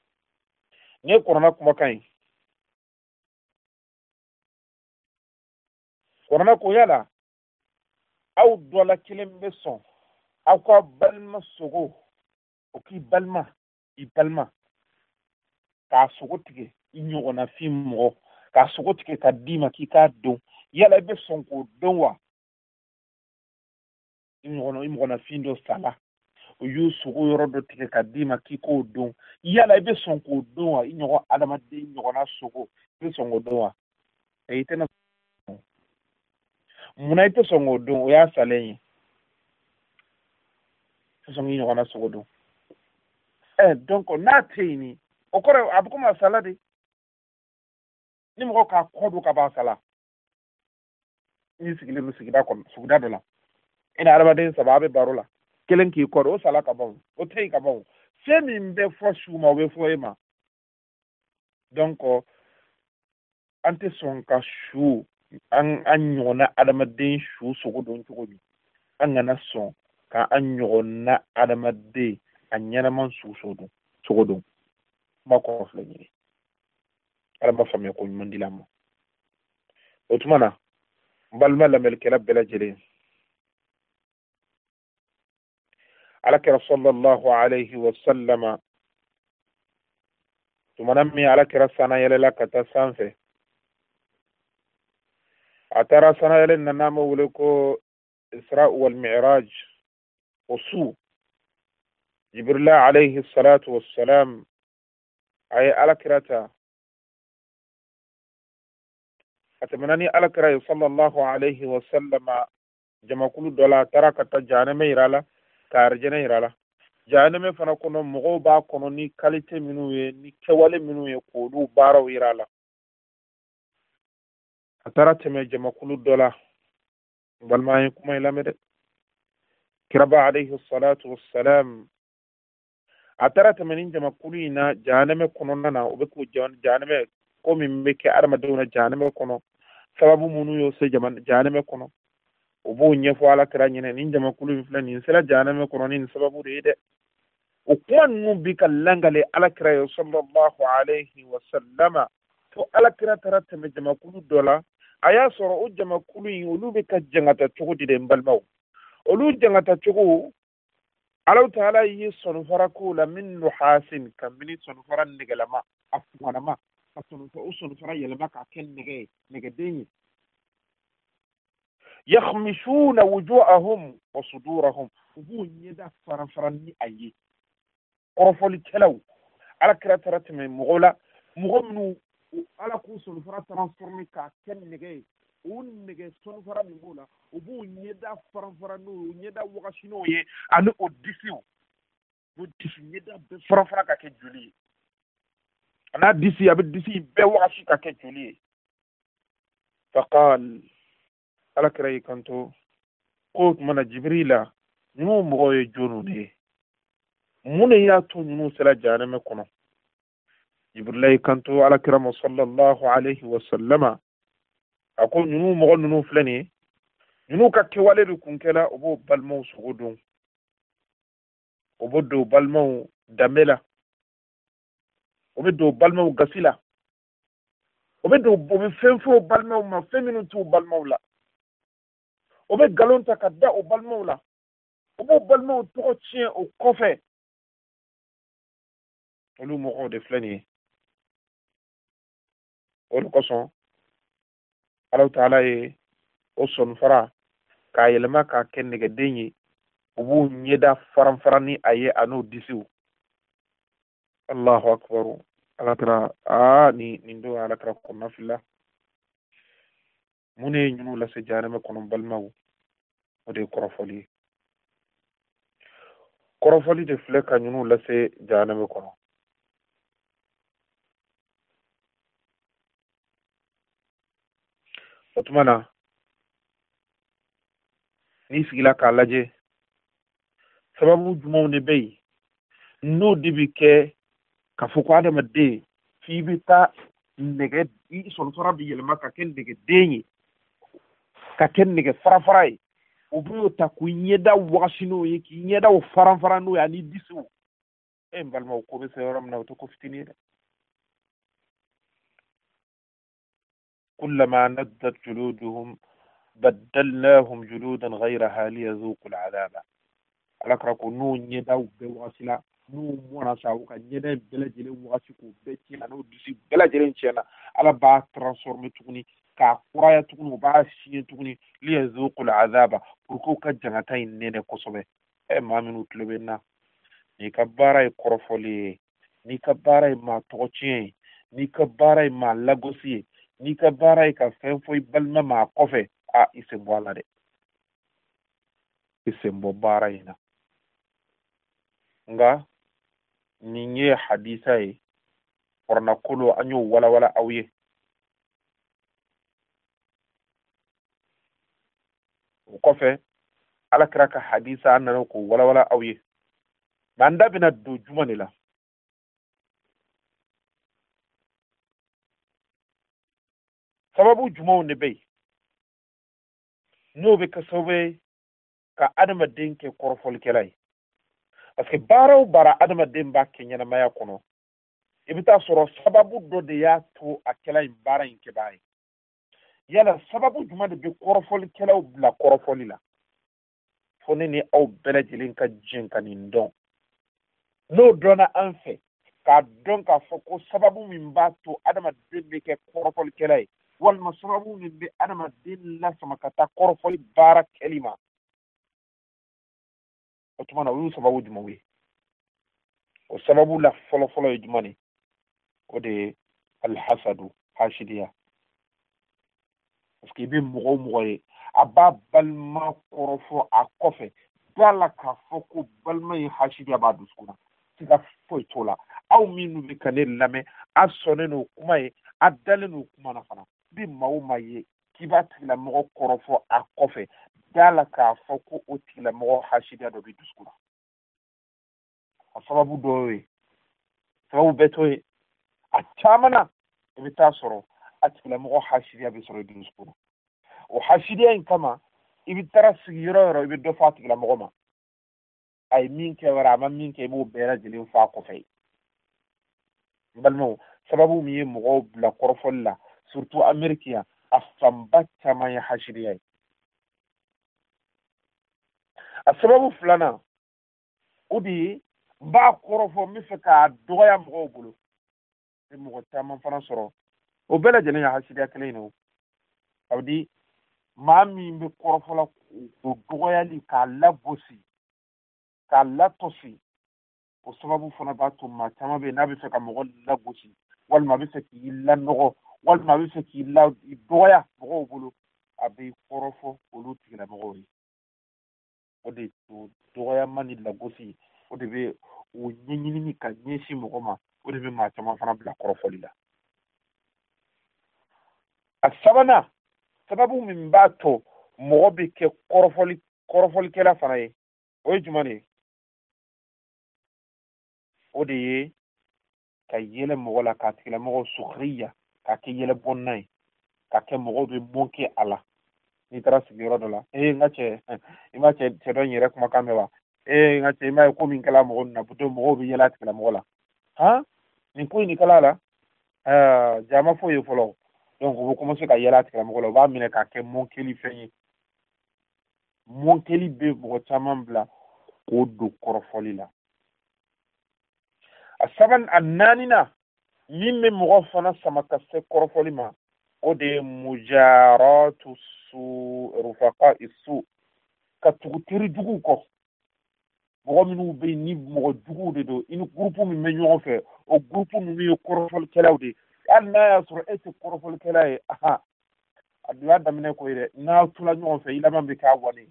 ni ye kuranna kumakan ye kuranna ko yala aw dɔ la kelen bɛ sɔn aw ka balima sogo o k'i balima i balima k'a sogo tigɛ i ɲɔgɔnna fin mɔgɔ k'a sogo tigɛ ka d'i ma k'i k'a dɔn yala i bɛ sɔn k'o dɔn wa i ɲɔgɔnna i mɔgɔnna fin dɔ sala o y'o sogo yɔrɔ dɔ tigɛ ka d'i ma k'i k'o dɔn yala i bɛ sɔn k'o dɔn wa i ɲɔgɔn adamaden ɲɔgɔnna sogo i bɛ sɔn k'o dɔn wa i tɛna munna i tɛ sɔn k'o dɔn o y'a salen ye i tɛ sɔn k'i ɲɔgɔnna sogo dɔn ɛ donc n'a tɛ yen ni o kɔrɔ a bɛ komi a sala de ni mɔgɔ k'a kɔ don ka ban sala n'i sigilen don sigida kɔnɔ sigida dɔ la i ni adamaden saba a bɛ baro la kelen k'i kɔ don o sala ka ban o tɛ yen ka ban fɛn min bɛ fɔ su ma o bɛ fɔ e ma donc an tɛ sɔn ka su an an ɲɔgɔnna adamaden su sogo don cogo min an kana sɔn ka an ɲɔgɔnna adamaden a ɲɛnama su sogo don kuma kɔrɔ filɛ ɲini ala ma faamuya ko ɲuman dila ma o tuma na n balima lamɛnnikɛla bɛɛ lajɛlen alakira sallallahu alayhi wa sallama tumana min alakira sana yɛlɛla ka taa sanfɛ a taara sana yɛlɛ nana ma wele ko isra wal mi'raj o su jibrila alayhi salatu wassalam a ye alakira ta a tɛmɛna ni alakira ye sallallahu alayhi wa sallama jamakulu dɔ la a taara ka taa jahanɛmɛ yira la ka arijɛnɛ yira la jahanɛmɛ fana kɔnɔ mɔgɔw b'a kɔnɔ ni qualité minnu ye ni kɛwale minnu ye k'olu baaraw yira la a taara tɛmɛ jamakulu dɔ la balima an ye kuma in lamɛn dɛ kiraba alayhi salatu wassalam a taara tɛmɛ ni jamakulu in na jahanɛmɛ kɔnɔna na o bɛ k'o jahanɛmɛ ko min bɛ kɛ adamadenw na jahanɛmɛ kɔnɔ sababu minnu y'o se jahanɛmɛ kɔnɔ o b'o ɲɛfɔ alakira ɲɛna nin jamakulu in filɛ nin sera jahanɛmɛ kɔnɔ ni nin sababu de ye dɛ o kuma ninnu bi ka langale alakira ye sallallahu alayhi wa sallama fo alakira taara tɛmɛ jamakulu dɔ la a y'a sɔrɔ o jamakulu in olu bɛ ka jangata cogo di dɛ n balimaw olu jangata cogo Alahu Taala ye sɔnifara k'o la min nuhasin kabini sɔnifara nɛgɛlama a fuganama ka sɔnifara o sɔnifara yɛlɛma k'a kɛ nɛgɛ ye nɛgɛden ye yakhmishuna wujuhahum wa sudurahum u b'u ɲɛda fara fara ni a ye kɔrɔfɔlikɛlaw alakira taara tɛmɛ mɔgɔw la mɔgɔ minnu ala k'u sɔnifara transformer k'a kɛ nɛgɛ ye o nɛgɛ sɔnifara min b'o la u b'u ɲɛda fara fara n'o ye u ɲɛda wagasi n'o ye ani o disiw o disi ɲɛda bɛɛ fara fara ka kɛ joli ye a n'a disi a bɛ disi bɛɛ wagasi ka kɛ joli ye faqal alakira y'i kanto ko tuma na Jibrila ninnu mɔgɔw ye jɔnw de ye mun de y'a to ninnu sera jahanɛmɛ kɔnɔ Jibrila y'i kanto alakira ma sallallahu alayhi wa sallama a ko ninnu mɔgɔ ninnu filɛ nin ye ninnu ka kɛwale de kun kɛla o b'o balimaw sogo don o bɛ don balimaw danbe la o bɛ don balimaw gasi la o bɛ don o bɛ fɛn fɔ balimaw ma fɛn minnu t'u balimaw la o bɛ nkalon ta ka da o balimaw la o b'o balimaw tɔgɔ tiɲɛ o kɔfɛ olu mɔgɔw de filɛ nin ye o de kosɔn Alahu Taala ye o sɔnifara k'a yɛlɛma k'a kɛ nɛgɛden ye u b'u ɲɛda faran faran ni a ye a n'o disiw Allahu akbar alakira aa nin nin don alakira kɔnɔna fila mun de ye ɲin'u lase jahanɛmɛ kɔnɔ balimaw o de ye kɔrɔfɔli ye kɔrɔfɔli de filɛ ka ɲin'u lase jahanɛmɛ kɔnɔ o tuma na n'i sigila k'a lajɛ sababu jumɛnw de bɛ yen n'o de bɛ kɛ ka fɔ ko adamaden f'i bɛ taa nɛgɛ i sɔnifara bɛ yɛlɛma ka kɛ nɛgɛden ye ka kɛ nɛgɛ fara fara ye o b'o ta k'u ɲɛda wagasi n'o ye k'i ɲɛdaw faran faran n'o ye ani disiw e n balimaw ko bɛ se yɔrɔ min na o tɛ ko fitinin ye dɛ كلما نضجت جلودهم بدلناهم جلودا غيرها ليذوقوا العذاب alakira ko n'o ɲɛdaw bɛɛ wagasi la n'u mɔna sa u ka ɲɛda bɛɛ lajɛlen wagati k'u bɛɛ tiɲɛ n'u dusu bɛɛ lajɛlen tiɲɛna ala b'a transformer tuguni k'a kuraya tuguni u b'a siɲɛ tuguni liyazuqul azaba pour que u ka jangata in nɛnɛ kosɛbɛ ɛ maa minnu tulo bɛ n na n'i ka baara ye kɔrɔfɔli ye n'i ka baara ye maa tɔgɔ tiɲɛ ye n'i ka baara ye maa lagosi ye n'i ka baara ye ka fɛn fɔ i balima maa kɔfɛ a i sen bɔ a la dɛ i sen bɔ baara in na nga nin ye hadisa ye kɔrɔnakolo an y'o walawala aw ye o kɔfɛ alakira ka hadisa an nana k'o walawala aw ye nka an da bɛna don juma de la sababu jumaw de bɛ yen n'o bɛ kɛ sababu ye ka adamaden kɛ kɔrɔfɔlikɛla ye parce que baara o baara adamaden b'a kɛ ɲɛnamaya kɔnɔ i bɛ taa sɔrɔ sababu dɔ de y'a to a kɛla in baara in kɛbaa ye yala sababu jumɛn de bɛ kɔrɔfɔlikɛlaw bila kɔrɔfɔli la fo ne ni aw bɛɛ lajɛlen ka jɛ ka nin dɔn n'o dɔnna an fɛ k'a dɔn k'a fɔ ko sababu min b'a to adamaden bɛ kɛ kɔrɔfɔlikɛla ye walima sababu min bɛ adamaden lasama ka taa kɔrɔfɔli baara kɛli ma o tuma na o y'u sababu jumɛnw ye o sababu la fɔlɔfɔlɔ ye jumɛn ye o de ye alhasadu hasidiya parce que i bɛ mɔgɔ o mɔgɔ ye a b'a balima kɔrɔfɔ a kɔfɛ da la k'a fɔ ko balima in hasidiya b'a dusukun na siga foyi t'o la aw minnu bɛ ka ne lamɛn a sɔnnen n'o kuma ye a dalen n'o kuma na fana i bɛ maa o maa ye k'i b'a tigilamɔgɔ kɔrɔfɔ a kɔfɛ da la k'a fɔ ko o tigilamɔgɔ hasidiya dɔ bɛ dusukun na a sababu dɔ ye sababu bɛɛ t'o ye a caman na i bɛ taa sɔrɔ a tigilamɔgɔ hasidiya bɛ sɔrɔ i dusukun na o hasidiya in kama i bɛ taara sigi yɔrɔ yɔrɔ i bɛ dɔ fɔ a tigilamɔgɔ ma a ye min kɛ wɛrɛ a ma min kɛ i b'o bɛɛ lajɛlen fɔ a kɔfɛ n balimaw sababu min ye mɔgɔw bila kɔrɔfɔli la surtout ameriki yan a fanba caman ye hasidiya ye a sababu filanan o de ye n b'a kɔrɔfɔ n bɛ fɛ k'a dɔgɔya mɔgɔw bolo e mɔgɔ caman fana sɔrɔ o bɛɛ lajɛlen ye hasidiya kelen ye o a bɛ di maa min bɛ kɔrɔfɔla o dɔgɔyali k'a lagosi k'a latɔsi o sababu fana b'a to maa caman bɛ yen n'a bɛ fɛ ka mɔgɔ lagosi walima a bɛ fɛ k'i lanɔgɔ walima a bɛ fɛ k'i la dɔgɔya mɔgɔw bolo a bɛ kɔrɔfɔ olu tigilamɔgɔw ye o de o dɔgɔyama ni lagosi o de bɛ o ɲɛɲinini ka ɲɛsin mɔgɔ ma o de bɛ maa caman fana bila kɔrɔfɔli la a sabanan sababu min b'a to mɔgɔ bɛ kɛ kɔrɔfɔli kɔrɔfɔlikɛla fana ye o ye jumɛn de ye o de ye ka yɛlɛ mɔgɔ la k'a tigilamɔgɔ sukhriya k'a kɛ yɛlɛ bɔnna ye k'a kɛ mɔgɔw bɛ mun kɛ a la n'i taara sigi yɔrɔ dɔ la ee n ka cɛ i ma cɛ cɛ dɔ in yɛrɛ kumakan mɛn wa ee n ka cɛ i m'a ye ko min kɛla mɔgɔ ninnu na bitɔn mɔgɔw bɛ yɛlɛ a tigilamɔgɔ la han nin ko in nin kɛla a la jaa ma foyi ye fɔlɔ donc u bɛ commencer ka yɛlɛ a tigilamɔgɔ la u b'a minɛ k'a kɛ mɔnkɛli fɛn ye mɔnkɛli bɛ mɔgɔ caman bila k'o don kɔrɔfɔli la a saban a naaninan min bɛ mɔgɔ fana sama ka se kɔrɔfɔli ma o de ye mujaratu su rufaqa isu ka tugu teri juguw kɔ mɔgɔ minnu bɛ yen ni mɔgɔ juguw de don i ni gurupu min bɛ ɲɔgɔn fɛ o gurupu ninnu ye kɔrɔfɔlikɛlaw de ye hali n'a y'a sɔrɔ e tɛ kɔrɔfɔlikɛla ye aha a dun y'a daminɛ ko ye dɛ n'aw tula ɲɔgɔn fɛ i laban bɛ k'a wale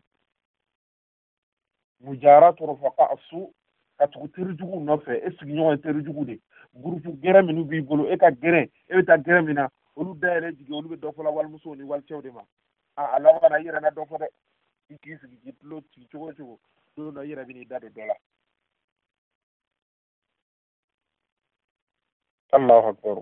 mujaratu rufaqa isu ka tugu teri juguw nɔfɛ e sigiɲɔgɔn ye teri jugu de gurupu gɛrɛ minnu b'i bolo e ka gɛrɛ e bɛ taa gɛrɛ min na olu dayɛlɛ jigin olu bɛ dɔ fɔla walimusow ni walicɛw de ma a laban na i yɛrɛ na dɔ fɔ dɛ i k'i sigi k'i tulo sigi cogo o cogo don dɔ i yɛrɛ bɛ n'i da don dɔ la Allahu akbar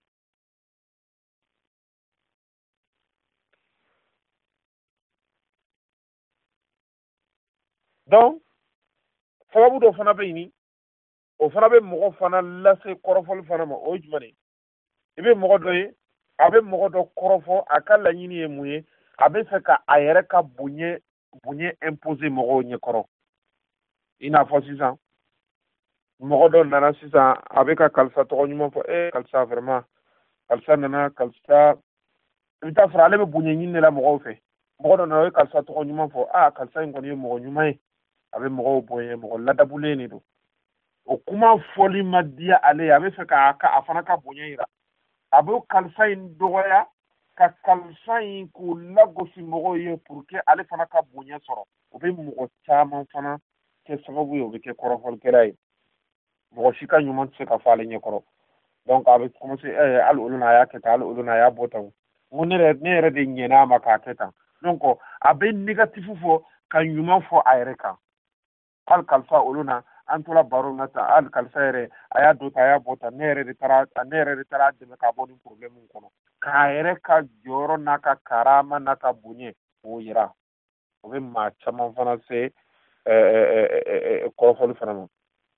donc sababu dɔ fana bɛ yen o fana bɛ mɔgɔ fana lase kɔrɔfɔli fana ma o ye jumɛn ye i bɛ mɔgɔ dɔ ye a bɛ mɔgɔ dɔ kɔrɔfɔ a ka laɲini ye mun ye a bɛ fɛ ka a yɛrɛ ka bonya bonya imposer mɔgɔw ɲɛkɔrɔ i n'a fɔ sisan mɔgɔ dɔ nana sisan a bɛ ka kalisa tɔgɔ ɲuman fɔ eh kalisa vraiment kalisa nana kalisa i bɛ taa sɔrɔ ale bɛ bonya ɲini de la mɔgɔw fɛ mɔgɔ dɔ nana o ye kalisa tɔgɔ ɲuman fɔ ah kalisa in kɔni ye mɔgɔ ɲuman ye a bɛ mɔgɔw bonya mɔgɔ ladabulen de don o kuma fɔli ma diya ale ye a bɛ fɛ k'a ka a fana ka bonya yira a bɛ kalisa in dɔgɔya ka kalisa in k'o lagosi mɔgɔw ye pour que ale fana ka bonya sɔrɔ o bɛ mɔgɔ caman fana kɛ sababu ye o bɛ kɛ kɔrɔfɔlikɛla ye mɔgɔ si ka ɲuman tɛ se ka fɔ ale ɲɛkɔrɔ donc a bɛ commencer eh hali olu n'a y'a kɛ tan hali olu n'a y'a bɔ tan n ko ne yɛrɛ ne yɛrɛ de ɲɛn'a ma k'a kɛ tan donc a bɛ négatif fɔ ka ɲuman fɔ a yɛrɛ kan hali kalisa olu na an tora baro na tan hali kalisa yɛrɛ a y'a don tan a y'a bɔ tan ne yɛrɛ de taara ne yɛrɛ de taara dɛmɛ k'a bɔ nin problème kɔnɔ k'a yɛrɛ ka jɔyɔrɔ n'a ka karama n'a ka bonya k'o yira o bɛ maa caman fana se kɔrɔfɔli fana ma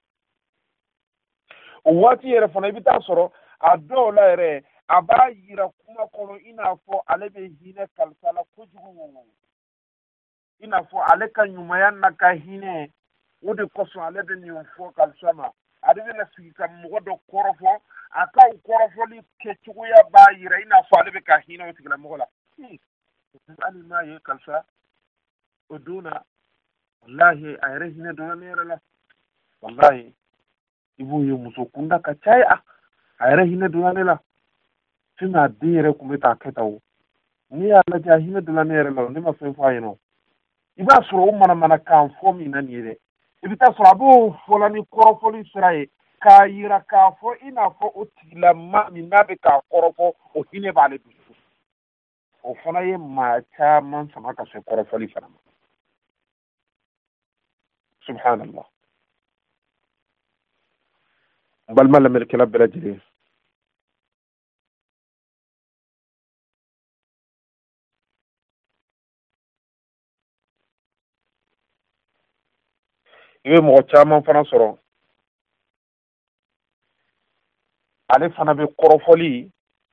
o waati yɛrɛ fana i bɛ taa sɔrɔ a dɔw la yɛrɛ a b'a yira kuma kɔnɔ i n'a fɔ ale bɛ hinɛ kalisa la kojugu i n'a fɔ ale ka ɲumanya n'a ka hinɛ o de kosɔn ale bɛ nin fɔ kalisa ma ale bɛna sigi ka mɔgɔ dɔ kɔrɔfɔ a ka o kɔrɔfɔli kɛcogoya b'a yira i n'a fɔ ale bɛ ka hinɛ o tigilamɔgɔ la hali n'a ye kalisa o don na walahi a yɛrɛ hinɛ donna ne yɛrɛ la walahi i b'o ye muso kunda ka caya a yɛrɛ hinɛ donna ne la fɛn a den yɛrɛ tun bɛ k'a kɛ tan o n'i y'a lajɛ a hinɛ donna ne yɛrɛ la ne ma fɛn fɔ a ɲɛna o i b'a sɔrɔ o manamanakan fɔ min na nin ye dɛ i bɛ taa sɔrɔ a b'o fɔla ni kɔrɔfɔli sira ye k'a yira k'a fɔ i n'a fɔ o tigilama min n'a bɛ k'a kɔrɔfɔ o hinɛ b'ale dusu o fana ye maa caman sama ka se kɔrɔfɔli fana ma subhanallah n balima lamɛnnikɛla bɛɛ lajɛlen i bɛ mɔgɔ caman fana sɔrɔ ale fana bɛ kɔrɔfɔli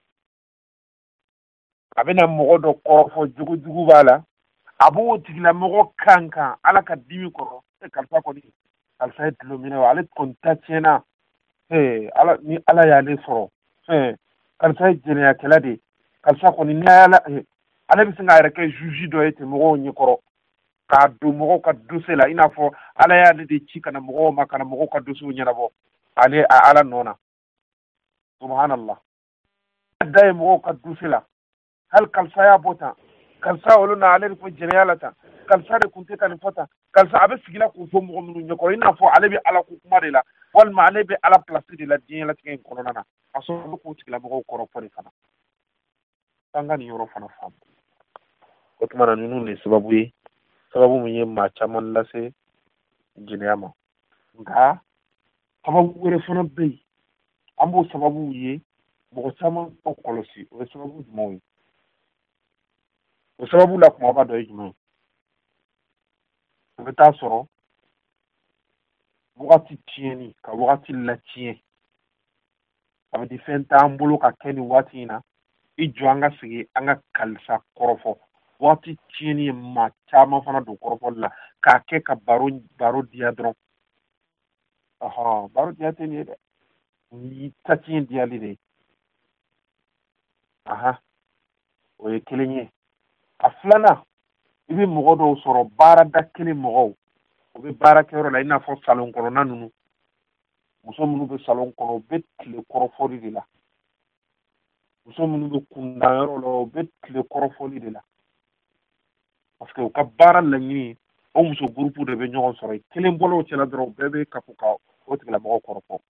a bɛna mɔgɔ dɔ kɔrɔfɔ jugujugu b'a la a b'o tigilamɔgɔ kan kan ala ka dimi kɔrɔ e kalisa kɔni kalisa ye tulo minɛ wa ale kɔni ta tiɲɛna ala ni ala y'ale sɔrɔ kalisa ye jɛnɛyakɛla de kalisa kɔni ni ala ale bɛ se k'a yɛrɛ kɛ juge dɔ ye ten mɔgɔw ɲɛkɔrɔ k'a don mɔgɔw ka dossier la i n'a fɔ ala y'ale de ci kana mɔgɔw ma kana mɔgɔw ka dossier ɲɛnabɔ ale a ala nɔ na subhanallah da ye mɔgɔw ka dossier la hali kalisa y'a bɔ tan kalisa olu na ale de ko jɛnɛya la tan kalisa de kun tɛ ka nin fɔ tan kalisa a bɛ sigila k'o fɔ mɔgɔ minnu ɲɛkɔrɔ i n'a fɔ ale bɛ ala ko kuma de la walima ale bɛ ala place de la diɲɛlatigɛ in kɔnɔna na a sɔrɔ a bɛ k'o tigilamɔgɔw kɔrɔfɔ de fana an ka nin yɔrɔ fana faamu o tuma na ninnu de sababu ye sababu min ye maa caman lase jɛnɛya ma nka sababu wɛrɛ fana bɛ yen an b'o sababu ye mɔgɔ caman ka kɔlɔsi o ye sababu jumɛnw ye o sababu la kumaba dɔ ye jumɛn ye o bɛ taa sɔrɔ wagati tiɲɛni ka wagati latiɲɛ a bɛ di fɛn t'an bolo ka kɛ nin waati in na i jɔ an ka sigi an ka kalisa kɔrɔfɔ wagati tiɲɛni ye maa caman fana don kɔrɔfɔli la k'a kɛ ka baro baro diya dɔrɔn ɔhɔn baro diya tɛ nin ye dɛ ni ta tiɲɛ diyali de aha o ye kelen ye a filanan i bɛ mɔgɔ dɔw sɔrɔ baarada kelen mɔgɔw u bɛ baarakɛyɔrɔ la i n'a fɔ salon kɔnɔna ninnu muso minnu bɛ salon kɔnɔ u bɛ tile kɔrɔfɔli de la muso minnu bɛ kundanyɔrɔ la u bɛ tile kɔrɔfɔli de la parce que u ka baara laɲini o muso gurupu de bɛ ɲɔgɔn sɔrɔ kelen bɔlaw cɛla dɔrɔn u bɛɛ bɛ kafo ka o tigilamɔgɔ kɔrɔfɔ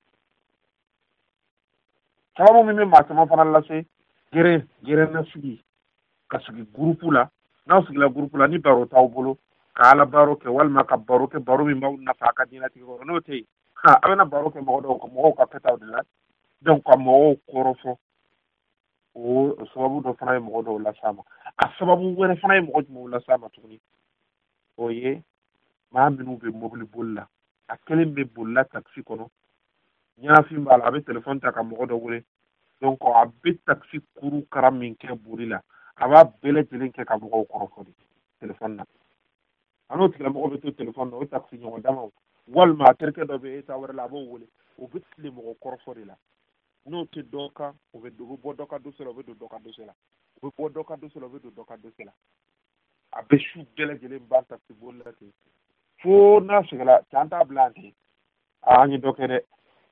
sababu min bɛ maa caman fana lase gɛrɛ gɛrɛ na sigi ka sigi gurupu la n'aw sigila gurupu la ni baro t'aw bolo ka ala baro kɛ walima ka baro kɛ baro min b'aw nafa a ka diɲɛlatigɛ kɔrɔ n'o tɛ yen ha a bɛna baro kɛ mɔgɔ dɔw mɔgɔw ka kɛtaw de la donc ka mɔgɔw kɔrɔfɔ o sababu dɔ fana ye mɔgɔ dɔw las'a ma a sababu wɛrɛ fana ye mɔgɔ jumɛnw las'a ma tuguni o ye maa minnu bɛ mobili boli la a kelen bɛ bolila takisi kɔnɔ ɲɛnafin b'a la a bɛ telefɔni ta ka mɔgɔ dɔ wele donc a bɛ takisi kuru kara min kɛ boli la a b'a bɛɛ lajɛlen kɛ ka mɔgɔw kɔrɔfɔ de telefɔni na a n'o tigilamɔgɔ bɛ to telefɔni na o takisi ɲɔgɔn damaw walma terke do be ta wara la bon wole o bitli mo korfori la no te doka o be do bo doka do selo be do doka do sela o be bo doka do selo be do doka do sela a be shu gele gele mbanta ti bolla te fo na sigala tanta blante a ni dokere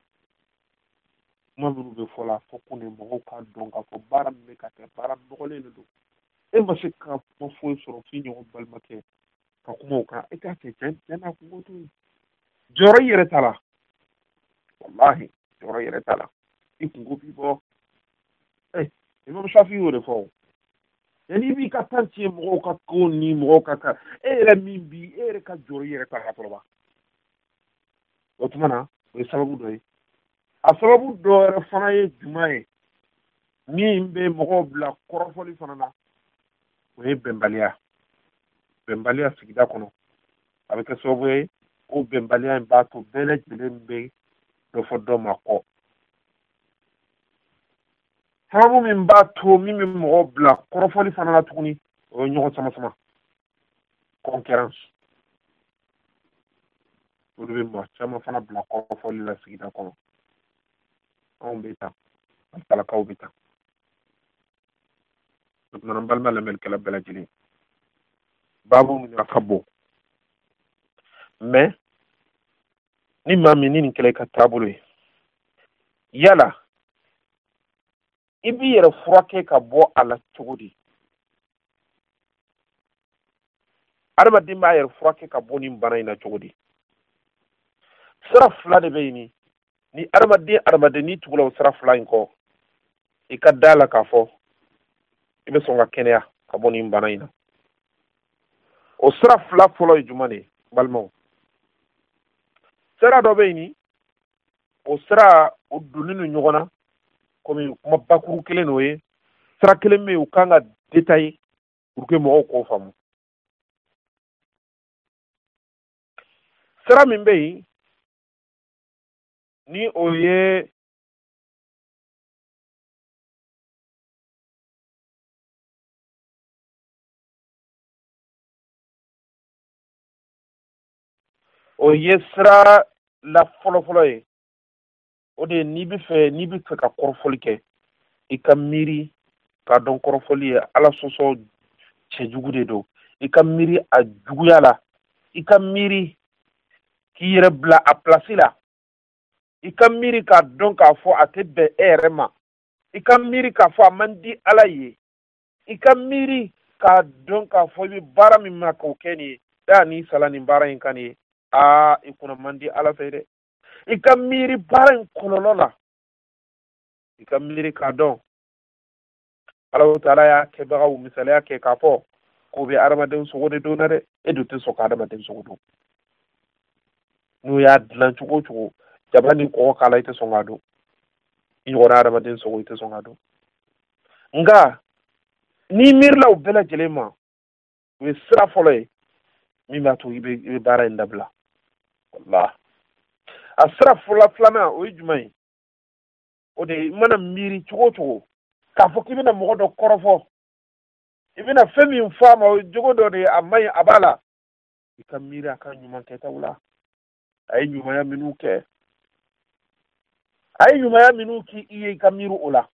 mo bu be fola fo ko ne mo ka donka fo baram me ka te baram do le do e ma se ka mo fo soro fini o balmake ka kuma ka ita ce jan yana kuma to joro yere tala wallahi joro yere tala ikun go bi bo eh imam shafi o de fo yani bi ka tanti mo ka ko ni mo ka ka e la min bi e ka joro yere tala to ba o tumana o sababu do yi a sababu do re fana ye jumaye min be mo bla korofoli fana na o ye bembalia bembalia sigida kono avec sababu ye o bembalia ba to bele jele be do fo do mako sababu min ba to mi mi mo bla korofoli fana na tuguni o nyogo sama sama concurrence o be mo chama fana bla korofoli la sigida kono on beta ala kaw beta non balma la mel kala bela jeli babu mu akabo mais ni mami ni kele ka tabulu yala ibi yere furake ka bo ala tugudi arba dimba yere furake ka bo ni bana ina tugudi sara fla de bayni ni arba di arba de ni tugula sara fla inko ikadala ka fo ibe songa kenya ka bo ni bana ina o sara fla folo jumane balmo sara do bayni o sara o duninu nyogona komi kuma bakuru kelen no ye sara kelen me o kanga détail pour que mo ko famu sara min be ni o ye o ye sara la folo folo ye o de ni bi fe ni bi fe ka korofoli ke i ka miri ka don korofoli ye ala soso che jugu de do i ka miri a juguya la i ka miri ki yere bla a place la i ka miri ka don ka fo a te be ere ma i ka miri ka fo a man di ala ye i ka miri ka don ka fo bi bara min ma ko keni da ni sala ni bara in kan ye a i kuna man di ala fe de i ka miri bara in kololo la i ka miri ka don ala taala ya ke bagaw misale ya ke ka fo ko be aramaden sogo de do na de e do te so ka aramaden sogo do nu ya dlan chugo chugo jabani ko kala ite songa do i wora aramaden sogo ite songa do nga ni mirla o bela jelema we sra fole mi ma to ibe ibe bara ndabla wallah asra fula flama o jumai o de mana miri chugo chugo ka fo kibina mo do korofo ibina femi mfama o jogo do de amai abala ikamira ka nyuma keta wala ay nyuma ya minuke ay nyuma ya minuki iye kamiru ula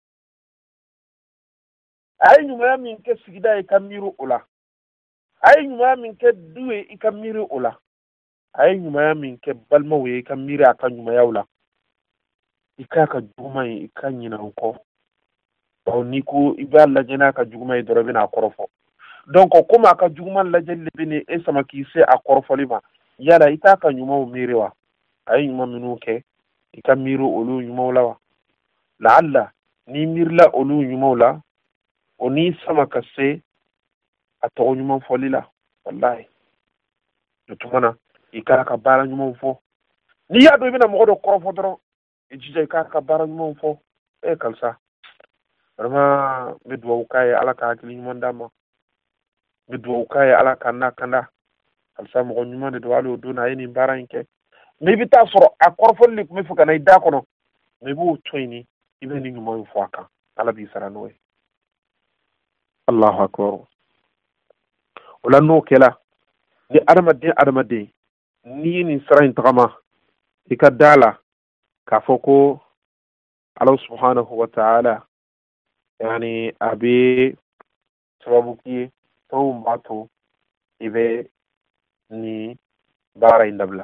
ay nyuma ya minke sigida e kamiru ula ay nyuma ya minke duwe ikamiru ula ay nyuma ya minke balma we kamira ka nyuma ya ula ikaka juma ikanyina uko o niku iballa jena ka juma e dorobe na korofo donc kuma ka juma la jelle bene e sama ki se a korofo lima yala ita ka nyuma o mirewa ay nyuma minuke ikamiru ulu nyuma ula la alla ni mirla olu nyuma ula oni sama ka se a to nyuma folila wallahi tumana ikara ka bara nyuma fo ni ya do bina mo do korofo doro e jija ikara ka bara nyuma fo e kalsa vraiment be do kay ala ka akili nyuma ndama be do kay ala kana kana kalsa mo nyuma de do alo do na yini bara inke me bi ta soro a korofo li ko me fuka na ida kono me bu toyni ibe ni nyuma fo aka ala bi sara noy Allahu akbar wala no kela ni arama de arama de ni ni sara in tagama i ka dala k'a fɔ ko Allah subhanahu wa ta'ala yani a bɛ sababu k'i ye fɛnw b'a to i bɛ ni baara in dabila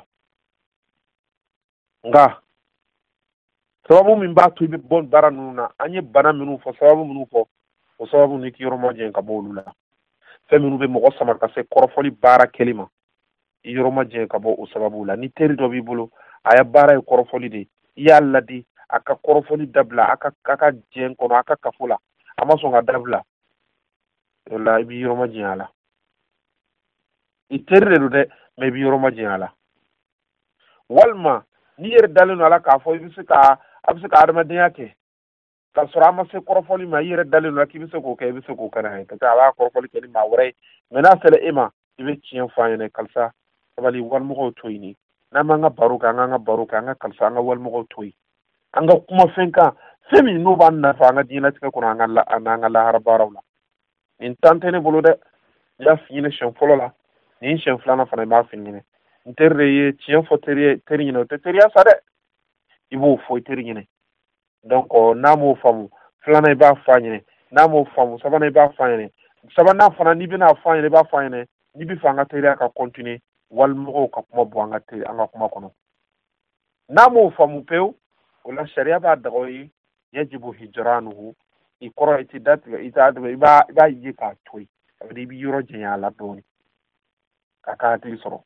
nga sababu min b'a to i bɛ bɔ baara ninnu na an ye bana minnu fɔ sababu minnu fɔ o sababu ni kiyɔrɔ ma jɛn ka bɔ olu la fɛn minnu bɛ mɔgɔ sama ka se kɔrɔfɔli baara kɛli ma i yɔrɔ ma jɛn ka bɔ o sababu la ni teri dɔ b'i bolo a ya baara ye kɔrɔfɔli de i y'a ladi a ka kɔrɔfɔli dabila a ka a ka jɛn kɔnɔ a ka kafo la a ma sɔn ka dabila o la i b'i yɔrɔ ma jɛn a la i teri de don dɛ mɛ i b'i yɔrɔ ma jɛn a la walima n'i yɛrɛ dalen don a la k'a fɔ i bɛ se ka a bɛ se ka adamadenya kɛ k'a sɔrɔ a ma se kɔrɔfɔli ma i yɛrɛ dalen don a k'i bɛ se k'o kɛ i bɛ se k'o kɛ n'a ye parce que a b'a kɔrɔfɔli kɛ ni maa wɛrɛ ye mɛ n'a sera e ma i bɛ tiɲɛ fɔ a ɲɛna kalisa sabali walimɔgɔw to yen n'an b'an ka baro kɛ an k'an ka baro kɛ an ka kalisa an ka walimɔgɔw to yen an ka kuma fɛn kan fɛn min n'o b'an nafa an ka diɲɛlatigɛ kɔnɔ an ka la an n'an ka lahara baaraw la nin tan tɛ ne bolo dɛ n y'a f'i ɲɛna siɲɛ fɔlɔ la nin siɲɛ filanan fana i b'a f'i ɲɛna n teri de ye tiɲɛ fɔ teri teri ɲɛna o tɛ teriya sa dɛ i b'o fɔ i teri ɲɛna donc n'a m'o faamu filanan i b'a fɔ a ɲɛna n'a m'o faamu sabanan i b'a fɔ a ɲɛna sabanan fana n'i bɛna fɔ a ɲɛna i b'a fɔ a ɲɛna n'i bɛ fɛ an ka teriya ka continuer walimɔgɔw ka kuma bɔ an ka teri an ka kuma kɔnɔ n'a m'o faamu pewu o la sariya b'a daga o ye yajibu hijranuhu i kɔrɔ i tɛ datigɛ i t'a i b'a i b'a ye k'a to yen ça veut dire i b'i yɔrɔ janya a la dɔɔnin k'a ka hakili sɔrɔ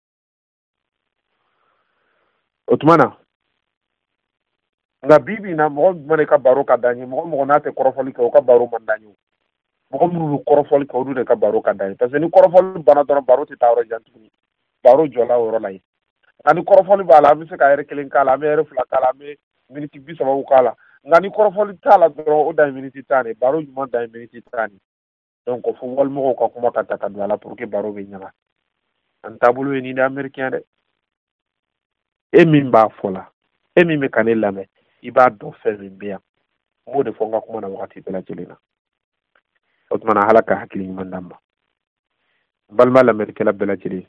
o tuma na nka bi bi in na mɔgɔ jumɛn de ka baro ka d'an ye mɔgɔ mɔgɔ n'a tɛ kɔrɔfɔli kɛ o ka baro man d'an ye mɔgɔ minnu bɛ kɔrɔfɔli kɛ olu de ka baro ka d'an ye parce que ni kɔrɔfɔli banna dɔrɔn baro tɛ taa yɔrɔ jan tuguni baro jɔla o yɔrɔ la yen nka ni kɔrɔfɔli b'a la an bɛ se ka yɛrɛ kelen k'a la an bɛ yɛrɛ fila k'a la an bɛ miniti bi sababu k'a la nka ni kɔrɔfɔli t'a la dɔrɔn o dan ye miniti tan de baro ɲuman dan ye miniti tan de donc fo walimɔgɔw ka kuma ka ta ka don a la pour que baro bɛ ɲaga an taabolo ye nin de américain dɛ e min b'a fɔ la e min bɛ ka ne lamɛn i b'a dɔn fɛn min bɛ yan n b'o de fɔ n ka kuma na wagati bɛɛ lajɛlen na o tuma na ala ka hakili ɲuman d'an ma n balima lamɛnnikɛla bɛɛ lajɛlen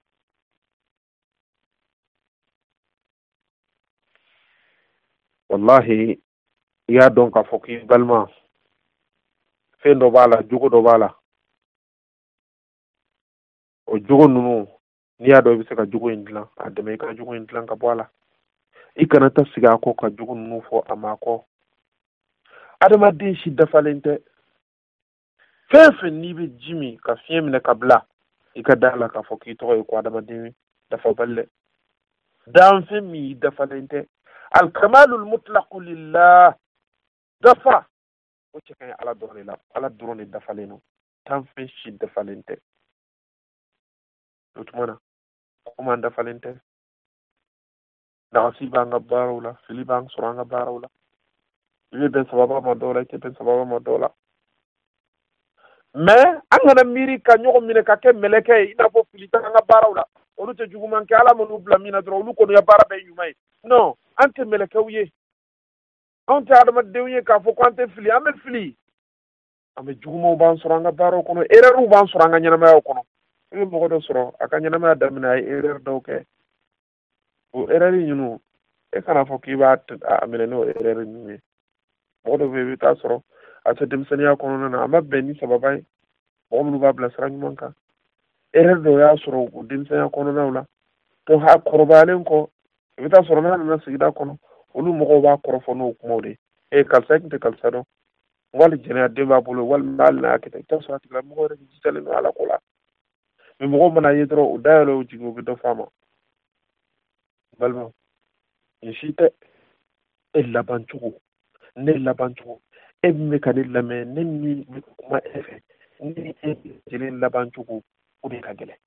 wallahi i y'a dɔn k'a fɔ k'i balima fɛn dɔ b'a la jogo dɔ b'a la o jogo ninnu n'i y'a dɔn i bɛ se ka jogo in dilan a dɛmɛ i ka jogo in dilan ka bɔ a la i kana ta sigi a kɔ ka jogo ninnu fɔ a ma kɔ adamaden si dafalen tɛ fɛn fɛn n'i bɛ ji min ka fiɲɛ minɛ ka bila i ka da la k'a fɔ k'i tɔgɔ ye ko adamaden dafabali dɛ danfɛn min i dafalen tɛ alkamalul mutlaqu lillah dafa o cɛ ka ɲi ala dɔrɔn de la ala dɔrɔn de dafalen don danfɛn si dafalen tɛ o tuma na kuma an dafalen tɛ nagasi b'an ka baaraw la fili b'an sɔrɔ an ka baaraw la i bɛ bɛn sababa ma dɔw la i tɛ bɛn sababa ma dɔw la mais an kana miiri ka ɲɔgɔn minɛ ka kɛ mɛlɛkɛ ye i n'a fɔ fili t'an ka baaraw la olu tɛ juguman kɛ ala m'olu bila min na dɔrɔn olu kɔni ya baara bɛɛ ɲuman ye non an tɛ mɛlɛkɛw ye anw tɛ adamadenw ye k'a fɔ ko an tɛ fili an bɛ fili an bɛ jugumanw b'an sɔrɔ an ka baaraw kɔnɔ erreurs b'an sɔrɔ an ka ɲɛnamayaw kɔnɔ i bɛ mɔgɔ dɔ sɔrɔ a ka ɲɛnamaya daminɛ a ye erreur dɔw kɛ o erreur ninnu e kana fɔ k'i b'a a minɛ n'o erreur ninnu ye mɔgɔ dɔ bɛ yen i bɛ taa sɔrɔ a tɛ denmisɛnninya kɔnɔna na a ma bɛn ni sababa ye mɔgɔ minnu b'a bila sira ɲuman kan erreur dɔw y'a sɔrɔ o denmisɛnninya kɔnɔnaw la donc a kɔrɔbayalen kɔ i bɛ taa sɔrɔ n'a nana sigida kɔnɔ olu mɔgɔw b'a kɔrɔfɔ n'o kumaw de ye karisa e tun tɛ karisa dɔn wali jɛnɛya den b'a bolo walima hali n'a kɛ i bɛ taa sɔrɔ a tigila mɔgɔ yɛrɛ jijalen don ala ko la mɛ mɔgɔw mana ye dɔrɔn o dayɛlɛ o jigin o bɛ dɔ f'a ma balima nin si tɛ e laban cogo ne laban cogo e min bɛ ka ne lamɛn ne min bɛ kuma e fɛ ne e lajɛlen laban cogo o de ka gɛlɛn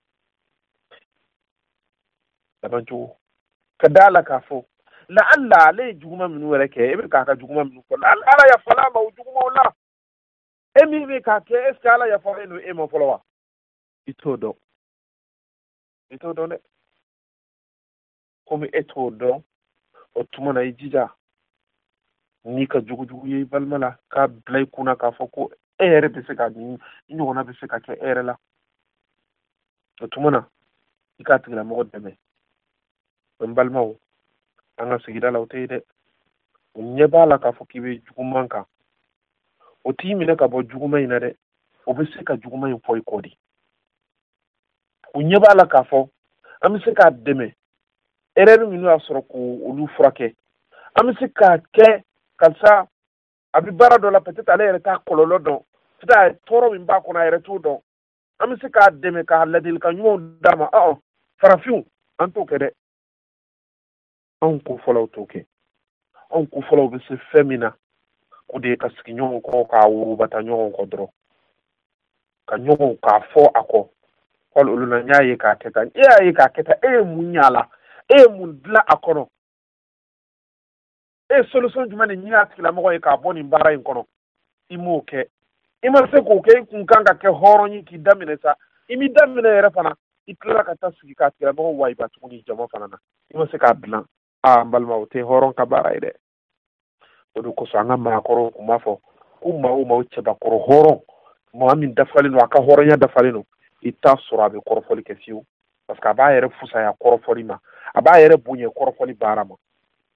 laban cogo ka da la k'a fɔ la ala ale ye juguman minnu wɛrɛ kɛ e bɛ k'a ka juguman minnu fɔ ala yafala ma o jugumanw la e min bɛ k'a kɛ est ce que ala yafalen don e ma fɔlɔ wa i t'o dɔn i t'o dɔn dɛ komi e t'o dɔn o tuma na i jija n'i ka jugujugu ye i balima la k'a bila i kunna k'a fɔ ko e yɛrɛ bɛ se ka nin ɲɔgɔnna bɛ se ka kɛ e yɛrɛ la o tuma na i ka tigilamɔgɔ dɛmɛ n balimaw an ka sigida la o tɛ ye dɛ o ɲɛ b'a la k'a fɔ k'i bɛ juguman kan o t'i minɛ ka bɔ juguman in na dɛ o bɛ se ka juguman in fɔ i kɔ de o ɲɛ b'a la k'a fɔ an bɛ se k'a dɛmɛ erreur minnu y'a sɔrɔ k'olu furakɛ an bɛ se k'a kɛ karisa a bɛ baara dɔ la peut-être ale yɛrɛ t'a kɔlɔlɔ dɔn peut-être tɔɔrɔ min b'a kɔnɔ a yɛrɛ t'o dɔn an bɛ se k'a dɛmɛ k'a ladilikan ɲumanw d'a ma ɔ farafinw an t'o kɛ dɛ anw ko fɔlɔw t'o kɛ anw ko fɔlɔw bɛ se fɛn min na o de ye ka sigi ɲɔgɔn kɔ k'a worobata ɲɔgɔn kɔ dɔrɔn ka ɲɔgɔn k'a fɔ a kɔ wali olu la n y'a ye k'a kɛ tan e y'a ye k'a kɛ tan e ye mun ɲ'a la e ye mun dilan a kɔnɔ e ye solution jumɛn de ɲini a tigilamɔgɔ ye k'a bɔ nin baara in kɔnɔ i m'o kɛ i ma se k'o kɛ i kun kan ka kɛ hɔrɔn ye k'i daminɛ sa i m'i daminɛ yɛrɛ fana i tilala ka taa sigi k'a tigilamɔgɔ wayiba tuguni jama fana na i ma se k'a dilan aa n balima o tɛ hɔrɔn ka baara ye dɛ o de kosɔn an ka maakɔrɔw tun b'a fɔ ko maa o maa cɛbakɔrɔ hɔrɔn maa min dafalen don a ka hɔrɔnya dafalen don i t'a sɔrɔ a bɛ kɔrɔfɔli kɛ fiyewu parce que a b'a yɛrɛ fusaya kɔrɔfɔli ma a b'a yɛrɛ bonya kɔrɔfɔli baara ma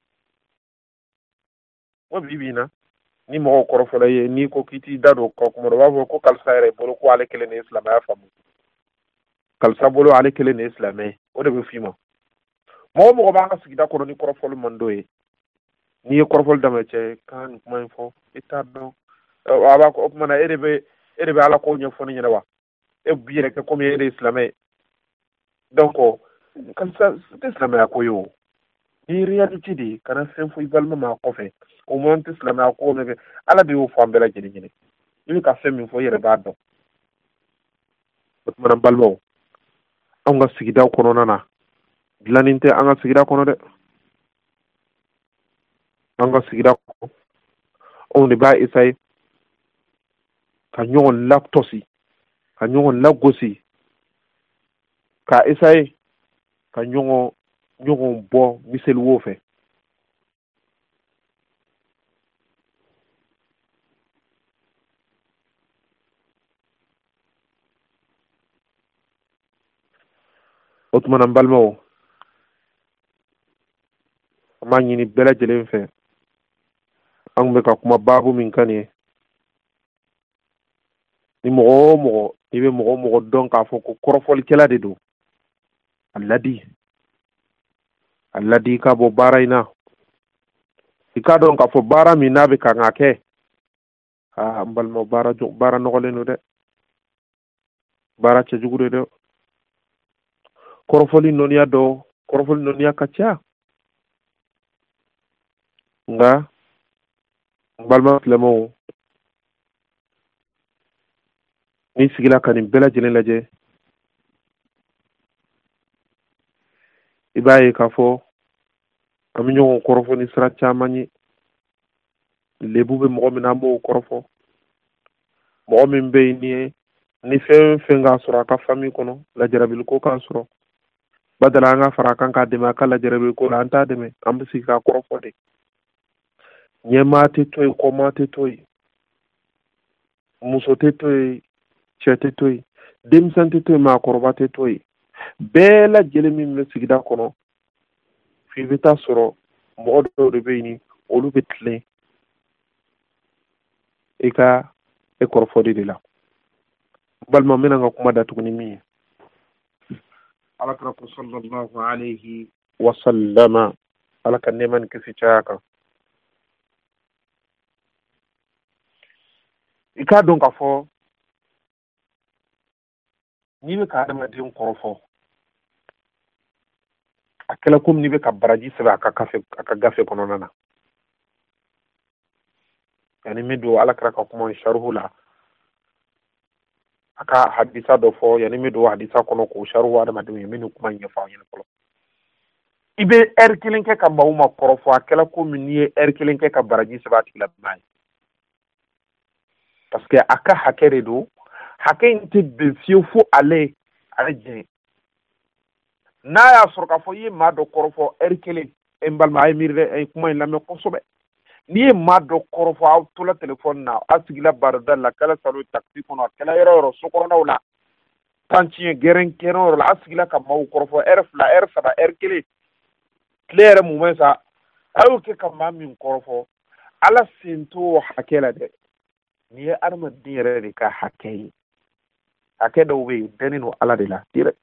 o bi bi in na ni mɔgɔw kɔrɔfɔla ye n'i ko k'i t'i da don kɔ kuma dɔ u b'a fɔ ko kalisa yɛrɛ bolo ko ale kelen de ye silamɛya faamu kalisa bolo ale kelen de ye silamɛ ye o de bɛ f'i ma mɔgɔ mɔgɔ b'an ka sigida kɔnɔ ni kɔrɔfɔli man d'o ye n'i ye kɔrɔfɔli daminɛ cɛ k'a nin kuma in fɔ i t'a dɔn a b'a o tuma na e de bɛ e de bɛ ala ko ɲɛfɔ ne ɲɛna wa e b'i yɛrɛ kɛ komi e de ye silamɛ ye donc kalisa tɛ silamɛya ko ye o ni réalité de ye kana fɛn fɔ i balima ma kɔfɛ o moins tɛ silamɛya ko mɛn kɛ ala de y'o fɔ an bɛɛ lajɛlen ɲini i bɛ ka fɛn min fɔ i yɛrɛ b'a dɔn o tuma na n balimaw anw ka sigidaw kɔnɔna na dilannen tɛ an ka sigida kɔnɔ dɛ an ka sigida kɔnɔ anw de b'a essayer ka ɲɔgɔn latɔsi ka ɲɔgɔn lagosi ka essayer ka ɲɔgɔn ɲɔgɔn bɔ miseliwo fɛ o tuma na n balimaw an b'a ɲini bɛɛ lajɛlen fɛ an bɛ ka kuma baabu min kan nin ye ni mɔgɔ o mɔgɔ i bɛ mɔgɔ o mɔgɔ dɔn k'a fɔ ko kɔrɔfɔlikɛla de don a ladi a ladi i ka bɔ baara in na i k'a dɔn k'a fɔ baara min n'a bɛ kan ka kɛ aa n balimaw baara baara nɔgɔlen don dɛ baara cɛjugu de dɛ kɔrɔfɔli nɔniya dɔ kɔrɔfɔli nɔniya ka ca nka n balima silamɛw n'i sigila ka nin bɛɛ lajɛlen lajɛ i b'a ye k'a fɔ an bɛ ɲɔgɔn kɔrɔfɔ ni sira caman ye lebu bɛ mɔgɔ min na an b'o kɔrɔfɔ mɔgɔ min bɛ yen ni ni fɛn fɛn k'a sɔrɔ a ka famille kɔnɔ lajarabili ko k'a sɔrɔ badala an ka fara a kan k'a dɛmɛ a ka lajarabili ko la an t'a dɛmɛ an bɛ sigi k'a kɔrɔfɔ de ɲɛmaa tɛ to yen kɔmaa tɛ to yen muso tɛ to yen cɛ tɛ to yen denmisɛn tɛ to yen maakɔrɔba tɛ to yen bɛɛ lajɛlen min bɛ sigida kɔnɔ f'i bɛ taa sɔrɔ mɔgɔ dɔw de bɛ yen olu bɛ tilen i ka e kɔrɔfɔli de la balima n bɛna n ka kuma datugu ni min ye alakira ko sallallahu alayhi wa sallama ala ka nɛɛma ni kisi caya kan i k'a dɔn k'a fɔ n'i bɛ ka adamaden kɔrɔfɔ a kɛla komi n'i bɛ ka baraji sɛbɛn a ka gafe a ka gafe kɔnɔna na yanni min don alakira ka kuma sharuhu la a ka hadisa dɔ fɔ yanni min don hadisa kɔnɔ k'o sharuhu adamadenw ye min ni kuma ɲɛfɔ aw ɲɛna fɔlɔ i bɛ ɛri kelen kɛ ka maaw ma kɔrɔfɔ a kɛla komi n'i ye ɛri kelen kɛ ka baraji sɛbɛn a tigi la n'a ye parce que a ka hakɛ de don hakɛ in tɛ bɛn fiyewu fo ale ale jɛn n'a y'a sɔrɔ k'a fɔ i ye maa dɔ kɔrɔfɔ ɛri kelen e n balima a ye miiri dɛ a ye kuma in lamɛn kosɛbɛ n'i ye maa dɔ kɔrɔfɔ aw tola telefɔni na aw sigila baroda la kɛla salo takisi kɔnɔ a kɛla yɔrɔ yɔrɔ sokɔnɔnaw la tantiye geren keno la asigila ka maw korfo er fla er saba er kili claire mu mesa ayo ke ka mamin korfo ala sinto hakela de ni arma dire de ka hakei hakeda we denino ala de la direct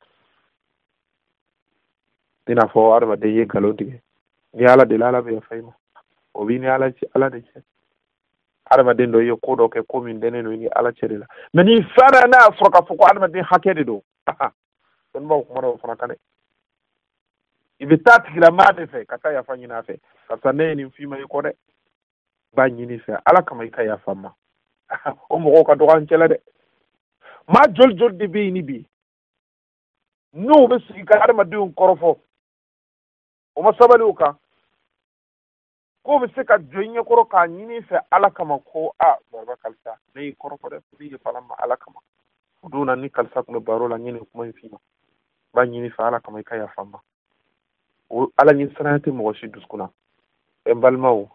dina fo arma de ye galo dige ni ala de la ala be fayma o wi ni ala ci ala de ci arma de ndo ye ko do ke ko min denino ni ala cede la mani fara na froka foko arma de hakede do don mo ko mo fana kane ibe tatikila mate fe kata ya fanyi na fe kata ne ni mfima yuko de ba nyini fe ala kama ika ya fama o mo ko do kan cela de ma jol jol de be ni bi no be sigi ka arma de un korofo o ma sabali uka ko be se ka jonye koro ka nyini fe ala kama ko a barba kalsa ne korofo de bi je falama ala kama duna ni kalsa ko baro la nyini kuma mfima ba nyini fe ala kama ika ya fama ala ni sanate mo shi duskuna e balmaw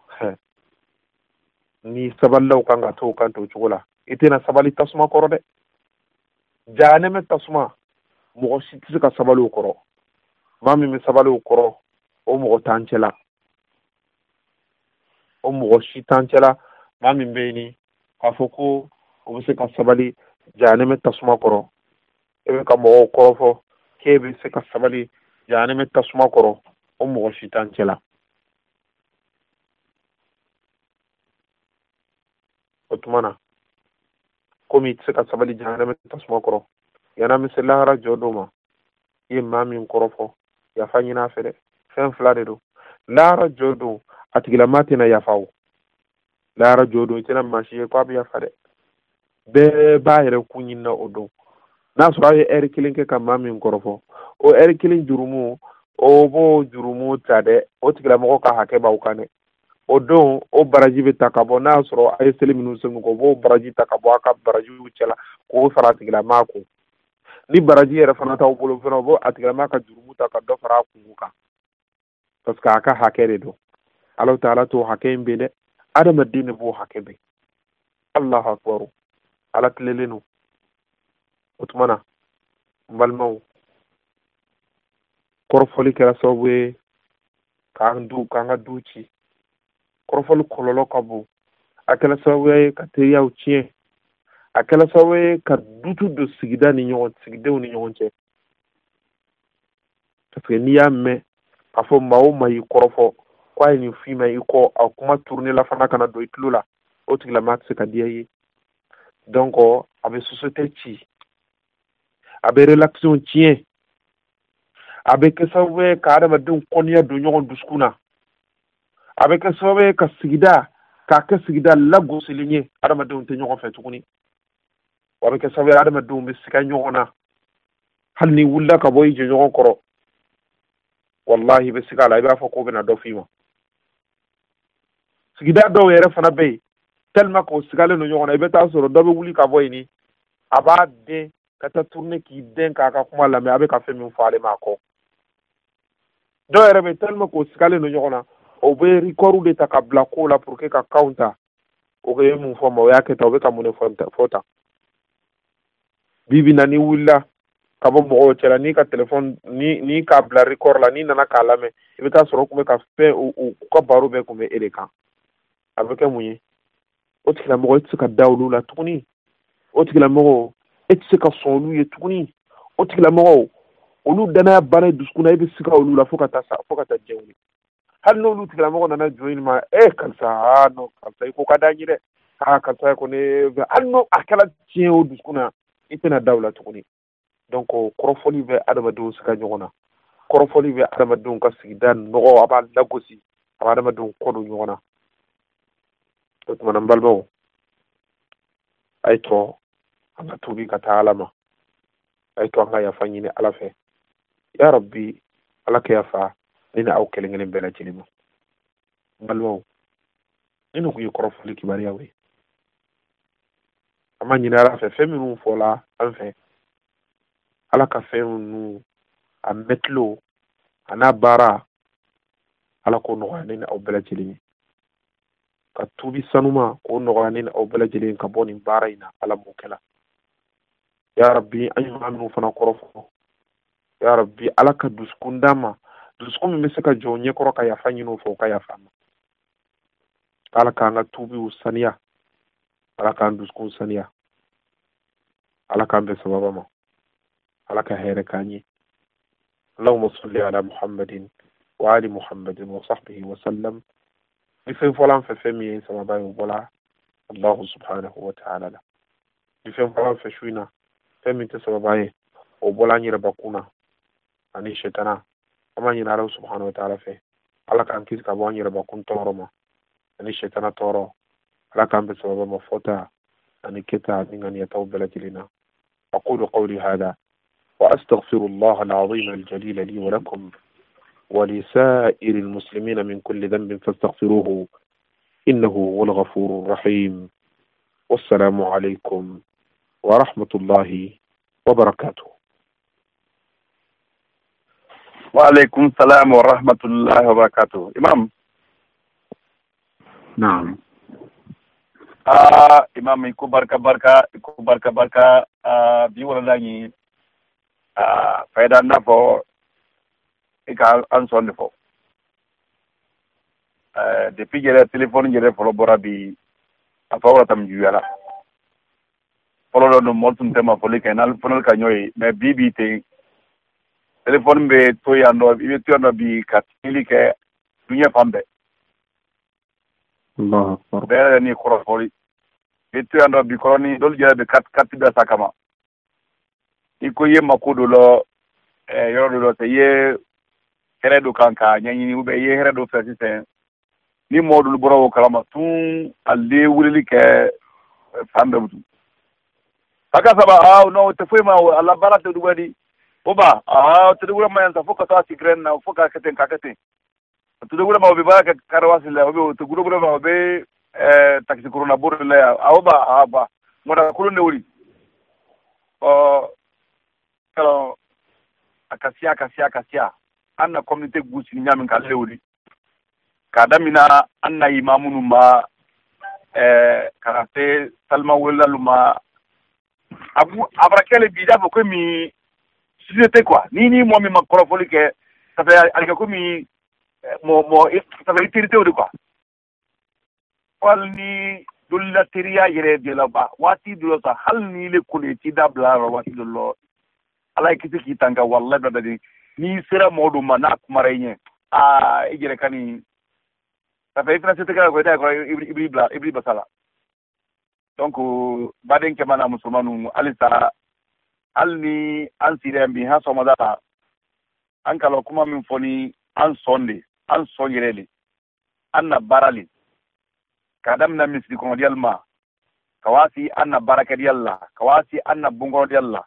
ni saballaw kanga to kanto chugula itena sabali tasuma koro de jane me tasuma mo shi tsika sabalu koro mami me sabalu koro o mo tanchela o mo shi tanchela mami mbeni afoko o se ka sabali jane me tasuma koro e ka mo koro fo kebe se ka sabali jane me tasuma koro o mo shi tanchela otumana komi se ka sabali jane me tasuma koro yana misalahara jodoma ye mami korofo ya fanyina fere fen flade do lara jodo atigila matina ya fawo lara jodo itena mashi ko abi ya fare be bayre kunyina odo na so ay er kilinke kam mami korofo o er kilin jurumu o bo jurumu tade o tigila mo ka hake ba ukane o don o baraji be takabo na so ay seliminu sunu ko bo baraji takabo aka baraji uchela ko sara tigila mako ni baraji yɛrɛ fana taw bolo fana bo atigama ka jurumu ta ka dɔ fara kungu kan parce que a ka hakɛ de don Allahu taala to hakɛ in bɛ dɛ adamaden de b'o hakɛ bɛ Allahu akbar ala tilelen no o tuma na n balimaw kɔrɔfɔli kɛra sababu ye k'an du k'an ka du ci kɔrɔfɔli kɔlɔlɔ ka bon a kɛra sababu ye ka teriyaw tiɲɛ a kɛla sababu ye ka dutu don sigida ni ɲɔgɔn sigidenw ni ɲɔgɔn cɛ parce que n'i y'a mɛn k'a fɔ maa o maa y'i kɔrɔfɔ k'a ye nin f'i ma i kɔ a kuma turunen la fana kana don i tulo la o tigilamaa tɛ se ka diya i ye donc a bɛ société ci a bɛ relation tiɲɛ a bɛ kɛ sababu ye ka adamadenw kɔniya don ɲɔgɔn dusukun na a bɛ kɛ sababu ye ka sigida k'a kɛ sigida lagosilen ye adamadenw tɛ ɲɔgɔn fɛ tuguni wa bɛ kɛ sababu ye adamadenw bɛ siga ɲɔgɔn na hali ni wulila ka bɔ i jɛɲɔgɔn kɔrɔ wallahi i bɛ siga a la i b'a fɔ k'o bɛna dɔ f'i ma sigida dɔw yɛrɛ fana bɛ yen tellement que o sigalen don ɲɔgɔn na i bɛ taa sɔrɔ dɔ bɛ wuli ka bɔ yen ni a b'a den ka taa tourner k'i den k'a ka kuma lamɛn a bɛ ka fɛn min fɔ ale ma kɔ dɔw yɛrɛ bɛ tellement que o sigalen don ɲɔgɔn na o bɛ record de ta ka bila ko la pour que ka kanw ta o bɛ mun fɔ ma o y'a kɛ tan o bɛ ka mun de fɔ tan bibi na ni wulila ka bɔ mɔgɔw cɛla n'i ka téléphone ni ni k'a bila record la n'i nana k'a lamɛn i bɛ taa sɔrɔ o tun bɛ ka fɛn u ka baro bɛɛ tun bɛ e de kan a bɛ kɛ mun ye o tigilamɔgɔ e tɛ se ka da olu la tuguni o tigilamɔgɔ e tɛ se ka sɔn olu ye tuguni o tigilamɔgɔ olu danaya baara ye dusukun na e bɛ siga olu la fo ka taa sa fo ka taa diɲɛ wuli hali n'olu tigilamɔgɔ nana jɔn in ma e karisa aa non karisa i ko ka d'an ye dɛ aa karisa ko ne hali n'o a kɛra tiɲɛ o dusukun na i tɛna da o la tuguni donc kɔrɔfɔli bɛ adamadenw siga ɲɔgɔn na kɔrɔfɔli bɛ adamadenw ka sigida nɔgɔ a b'a lagosi a b'a adamadenw kɔ don ɲɔgɔn na o tuma na n balimaw a ye tɔ an ka tuubi ka taa ala ma a ye to an ka yafa ɲini ala fɛ ya rabbi ala ka yafa ne ni aw kelen kelen bɛɛ lajɛlen ma n balimaw ne ni kun ye kɔrɔfɔli kibaruyaw ye an ma ɲini ala fɛ fɛn minnu fɔla an fɛ ala ka fɛn ninnu a mɛtilo a n'a baara ala k'o nɔgɔya ne ni aw bɛɛ lajɛlen ye ka tuubi sanuma k'o nɔgɔya ne ni aw bɛɛ lajɛlen ka bɔ nin baara in na ala m'o kɛla ya rabbi an yi aminu fana korofo ya rabbi alaka duskun dama duskun mi saka jonye koro ka yafa nyino fo ka yafa alaka nga tubi usaniya alaka duskun saniya alaka be sababa ma alaka here kanyi اللهم صل على محمد وآل محمد وصحبه وسلم بفين فلان في فمي سما باي وبلا الله سبحانه وتعالى لا بفين فلان في شوينا فمي تسما باي وبلا ني ربكونا اني شيطانا اما ني الله سبحانه وتعالى في الله كان كيس كبو ني ربكون تورما اني شيطانا تورو الله كان بسبب ما فوتا اني كتا ان يتوب لنا اقول قولي هذا وأستغفر الله العظيم الجليل لي ولكم ولسائر المسلمين من كل ذنب فاستغفروه إنه هو الغفور الرحيم والسلام عليكم ورحمة الله وبركاته. وعليكم السلام ورحمة الله وبركاته. إمام. نعم. آه إمام يكو بركة بركة يكو بركة بركة آه بيولا لاني Uh, faida nafo ika anson defo uh, depuis jere téléphone jere folo bora bi afawra tam juyala folo do mo tum tema folo kenal fonal ka nyoy mais bibi te téléphone be to yando bi to yando bi katili ke dunya fambe Allah akbar bere ni khoro foli bi to yando bi koroni dol jere be kat kat be sakama iko ye makudo lo eh yoro lo te ye heredo kanka nyanyi ube ye heredo fesite ni modul boro kalama tun alle wulili ke fambe butu aka saba ah no te foi ma alla barate du wadi oba ah te du ma yanta foka ta sigren na foka keten kakete te du ma obi ba ka karwasi le obi te guru ma obi eh taxi corona bor le ah oba ah ba moda kulunde wuri o kalo akasia akasia akasia anna communauté gusi nyamin ka lewri ka damina anna imamunu ma eh karate salma wala luma abu abrakele bida ko mi c'était quoi ni ni mo mi makrofoli ke ça fait alika ko mi mo mo ça fait irrité ou quoi wal ni dulla teriya yere de la ba wati dulo sa hal ni le kule ti dabla wati dulo ala kiti kitanga wallahi badadi ni sera modu mana kumaranye ah igere kani ça fait ifna c'était ko da ko ibri bla ibri basala donc baden ke mana musulmanu alisa alni an sirembi ha so madata an kala kuma min foni an sonde an sonyerele anna barali kadam na misli ko dialma kawasi anna baraka dialla kawasi anna bungo dialla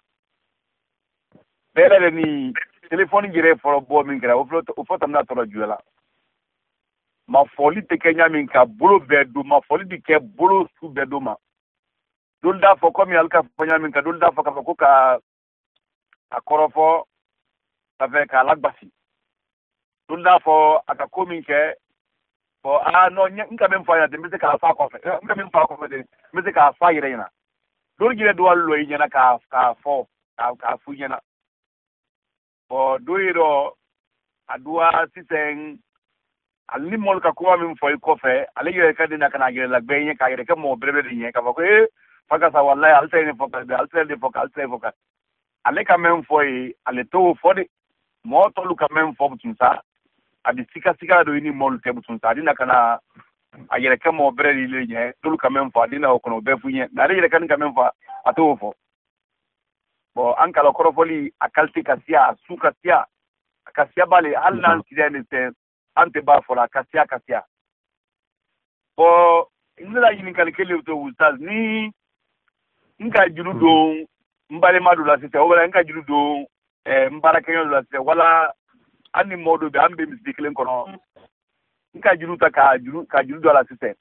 bele ni téléphone jire foro bo min kra o flot o fotam na toro juela ma foli te kenya min ka bolo bedu ma foli di ke bolo su bedu ma dul da fo komi alka fanya min ka dul da fo ka ko ka akorofo avec ka lagbasi dul da fo aka komi ke bo ah no nka ben fanya de mi ka fa ko fe nka ben fa ko fe de mi ka fa yire ina dul jire do wallo yi na ka ka fo ka ka fu yena bo doiro adua sisen ali mol ka ko min foy ko fe ali yere ka dina kana gele la be ka yere ka mo brebe de ka ko e faga sa wallahi al tay ne fo ka al tay de fo ka al tay fo ka ale ka men foy ale to fo de mo to lu ka men fo butun sa adi sika sika do ni mol te butun sa dina kana a yere ka mo brebe le nye to lu ka men fo dina ko no be fu nye na yere ka ni ka men fo ato fo bo an kala korofoli akalti kasia su kasia kasia bale hal nan sidene se ante ba fola kasia kasia bo inda yini kala kele to ustaz ni nka juru do mbale madula site wala nka juru do e mbara kenyo la site wala ani modo be ambe misdiklen kono nka juru ta ka juru ka juru do la site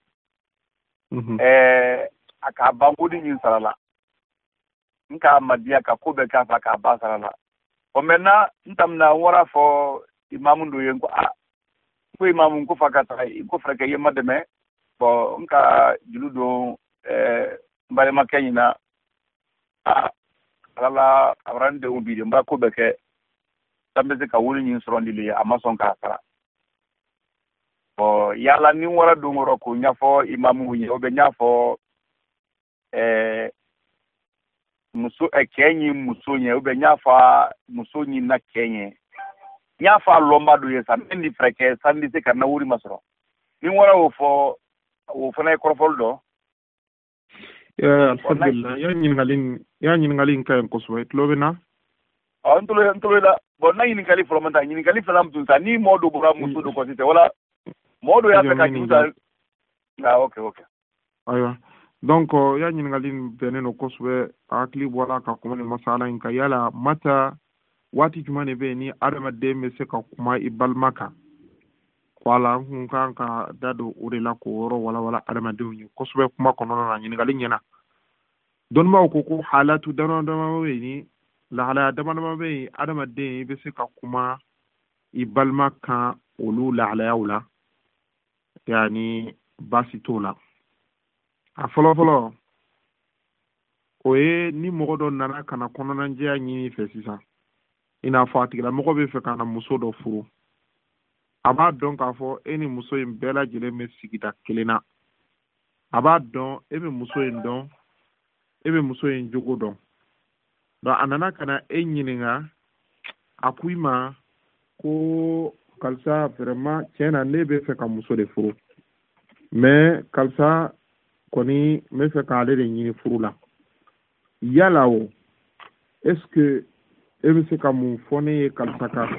eh aka bangodi ni salala nka madia ka kobe ka fa ka basara la o mena ntam na wora fo imamu ndo yen ko a ko imamu ko fa ka ta ko fra ke yema deme bo nka juludo eh mbale makanyina a ala abrande ubi de mbako beke tambe se ka wuli nyin soro ndili amason ka sara o yala ni wara do ngoro ko nyafo imamu nyi obe nyafo eh muso e kenyi muso nye obe nyafa muso nyi na kenye nyafa lomba do yesa ndi freke sandi se kana wuri masoro ni wara wo fo wo fo na korofol do ya alhamdulillah ya nyin ngalin ya nyin ngalin kay ko so lobe na o ntulo ntulo la bon na nyin ngali fo manta nyin ngali fa lamtu sa ni modo bura muso do ko site wala modo ya ta ka juta ah okay okay aywa donc ya nyin ngalin beneno ko so akli wala ka kuma ni masala in kayala mata wati jumane be ni adama de me se ka kuma ibal maka wala hun kan ka dado urela ko woro wala wala adama de ni ko so kuma kono na nyin ngalin yana don ma ko ko halatu dano dama be ni la hala dama dama be adama de be se ka kuma ibal maka ulu la ala yaula yani basitola a folo folo o ye ni mogo dɔ nana kana kɔnɔnajɛya ɲini fɛ sisan i n'a fɔ a tigila mɔgɔ bɛ fɛ ka na muso dɔ furu a b'a dɔn k'a fɔ e ni muso in bɛɛ lajɛlen bɛ sigida kelen na a b'a dɔn e bɛ muso in dɔn e bɛ muso in jogo dɔn donc a nana ka na e ɲininka a ko i ma ko karisa vraiment tiɲɛ na ne bɛ fɛ ka muso de furu mais karisa kɔni n bɛ fɛ k'ale de ɲini furu la yala o est ce que e bɛ se ka mun fɔ ne ye karisa kan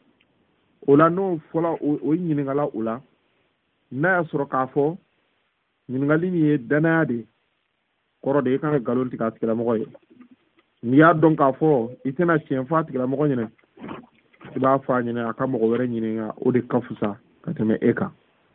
o la n'o fɔla o ɲininkala o la n'a y'a sɔrɔ k'a fɔ ɲininkali nin ye danaya de kɔrɔ de e kan ka nkalon tigɛ a tigilamɔgɔ ye n'i y'a dɔn k'a fɔ i tɛna tiɲɛ fɔ a tigilamɔgɔ ɲɛna i b'a fɔ a ɲɛna a ka mɔgɔ wɛrɛ ɲininka o de ka fusa ka tɛmɛ e kan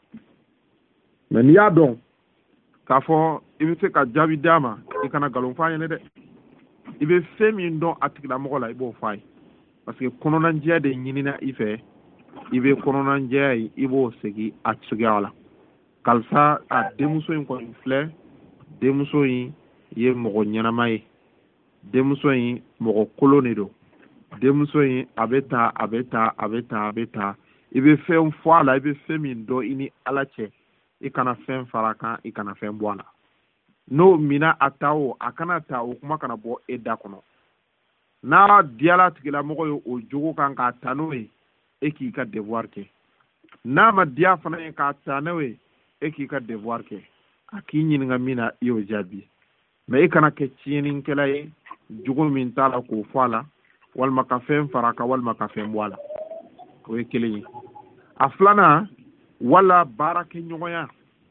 mais n'i y'a dɔn k'a fɔ i bɛ se ka jaabi d'a ma i kana nkalon f'a ɲɛna dɛ i bɛ fɛn min dɔn a tigilamɔgɔ la i b'o f'a ye parce que kɔnɔnajɛya de ɲinina i fɛ i bɛ kɔnɔnajɛya ye i b'o segin a cogoya la karisa a denmuso in kɔni filɛ denmuso in ye mɔgɔ ɲɛnama ye denmuso in mɔgɔ kolon de don denmuso in a bɛ taa a bɛ taa a bɛ taa a bɛ taa i bɛ fɛn fɔ a la i bɛ fɛn min dɔn i ni ala cɛ i kana fɛn fara kan i kana fɛn bɔ a la n'o mina a ta o a kana ta o kuma kana bɔ e da kɔnɔ n'a diyala tigilamɔgɔ ye o jogo kan k'a ta n'o ye e k'i ka devoir kɛ n'a ma diya fana ye k'a ta n'o ye e k'i ka devoir kɛ a k'i ɲininka min na i y'o jaabi mais i kana kɛ tiɲɛnikɛla ye jogo min t'a la k'o fɔ a la walima ka fɛn fara a kan walima ka fɛn bɔ a la o ye kelen ye a filanan wala baarakɛɲɔgɔnya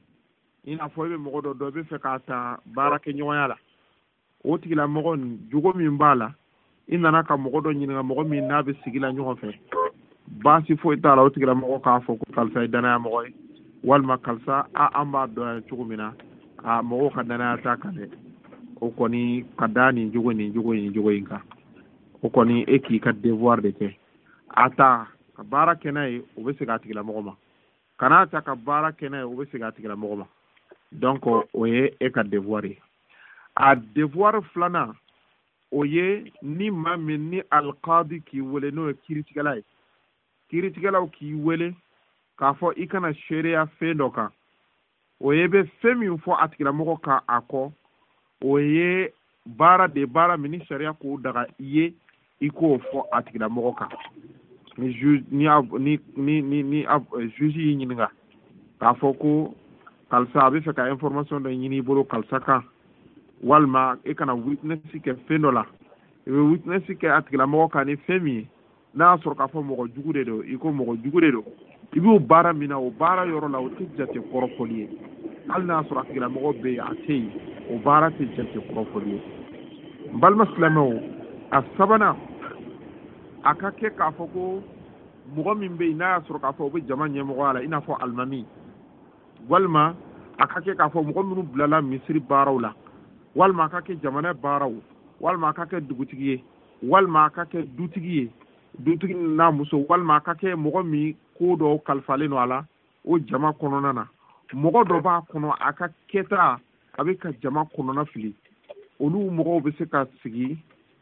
i n'a fɔ i bɛ mɔgɔ dɔ dɔn i bɛ fɛ k'a ta baarakɛɲɔgɔnya la o tigilamɔgɔ nin jogo min b'a la i nana ka mɔgɔ dɔ ɲininka mɔgɔ min n'a bɛ sigi la ɲɔgɔn fɛ baasi foyi t'a la o tigilamɔgɔ k'a fɔ ko karisa ye danaya mɔgɔ ye walima karisa a an b'a dɔn cogo min na a mɔgɔw ka danaya t'a kan dɛ o kɔni ka da nin jogo nin jogo nin jogo in kan o kɔni e k'i ka devoir de kɛ a ta ka baara kɛ n'a ye o bɛ segin a tigilamɔgɔ ma kana ta ka baara kɛ n'a ye o bɛ segin a tigilamɔgɔ ma donc o ye e ka devoir ye a devoir filanan o ye ni maa min ni alikadi k'i wele n'o ye kiiritigɛla ye kiiritigɛlaw k'i wele k'a fɔ i kana seereya fɛn dɔ kan o ye bɛ fɛn min fɔ a tigilamɔgɔ kan a kɔ o ye baara de baara min ni sariya k'o daga i ye i k'o fɔ a tigilamɔgɔ kan ni juge ni ni ni ni ni juge y'i ɲininka k'a fɔ ko karisa a bɛ fɛ ka information dɔ ɲini i bolo karisa kan walima e kana witness kɛ fɛn dɔ la i bɛ witness kɛ a tigilamɔgɔ kan ni fɛn min ye n'a y'a sɔrɔ k'a fɔ mɔgɔ jugu de don i ko mɔgɔ jugu de don i b'o baara min na o baara yɔrɔ la o tɛ jate kɔrɔfɔli ye hali n'a sɔrɔ a tigilamɔgɔ bɛ yen a tɛ yen o baara tɛ jate kɔrɔfɔli ye n balima silamɛw a sabanan a ka kɛ k'a fɔ ko mɔgɔ min bɛ yen n'a y'a sɔrɔ k'a fɔ o bɛ jama ɲɛmɔgɔya la i n'a fɔ alimami walima a ka kɛ k'a fɔ mɔgɔ minnu bilala misiri baaraw la walima a ka kɛ jamana baaraw walima a ka kɛ dugutigi ye walima a ka kɛ dutigi ye dutigi n'a muso walima a ka kɛ mɔgɔ min ko dɔw kalifalen don a la o jama kɔnɔna na mɔgɔ dɔ b'a kɔnɔ a ka kɛta a bɛ ka jama kɔnɔna fili olu mɔgɔw bɛ se ka sigi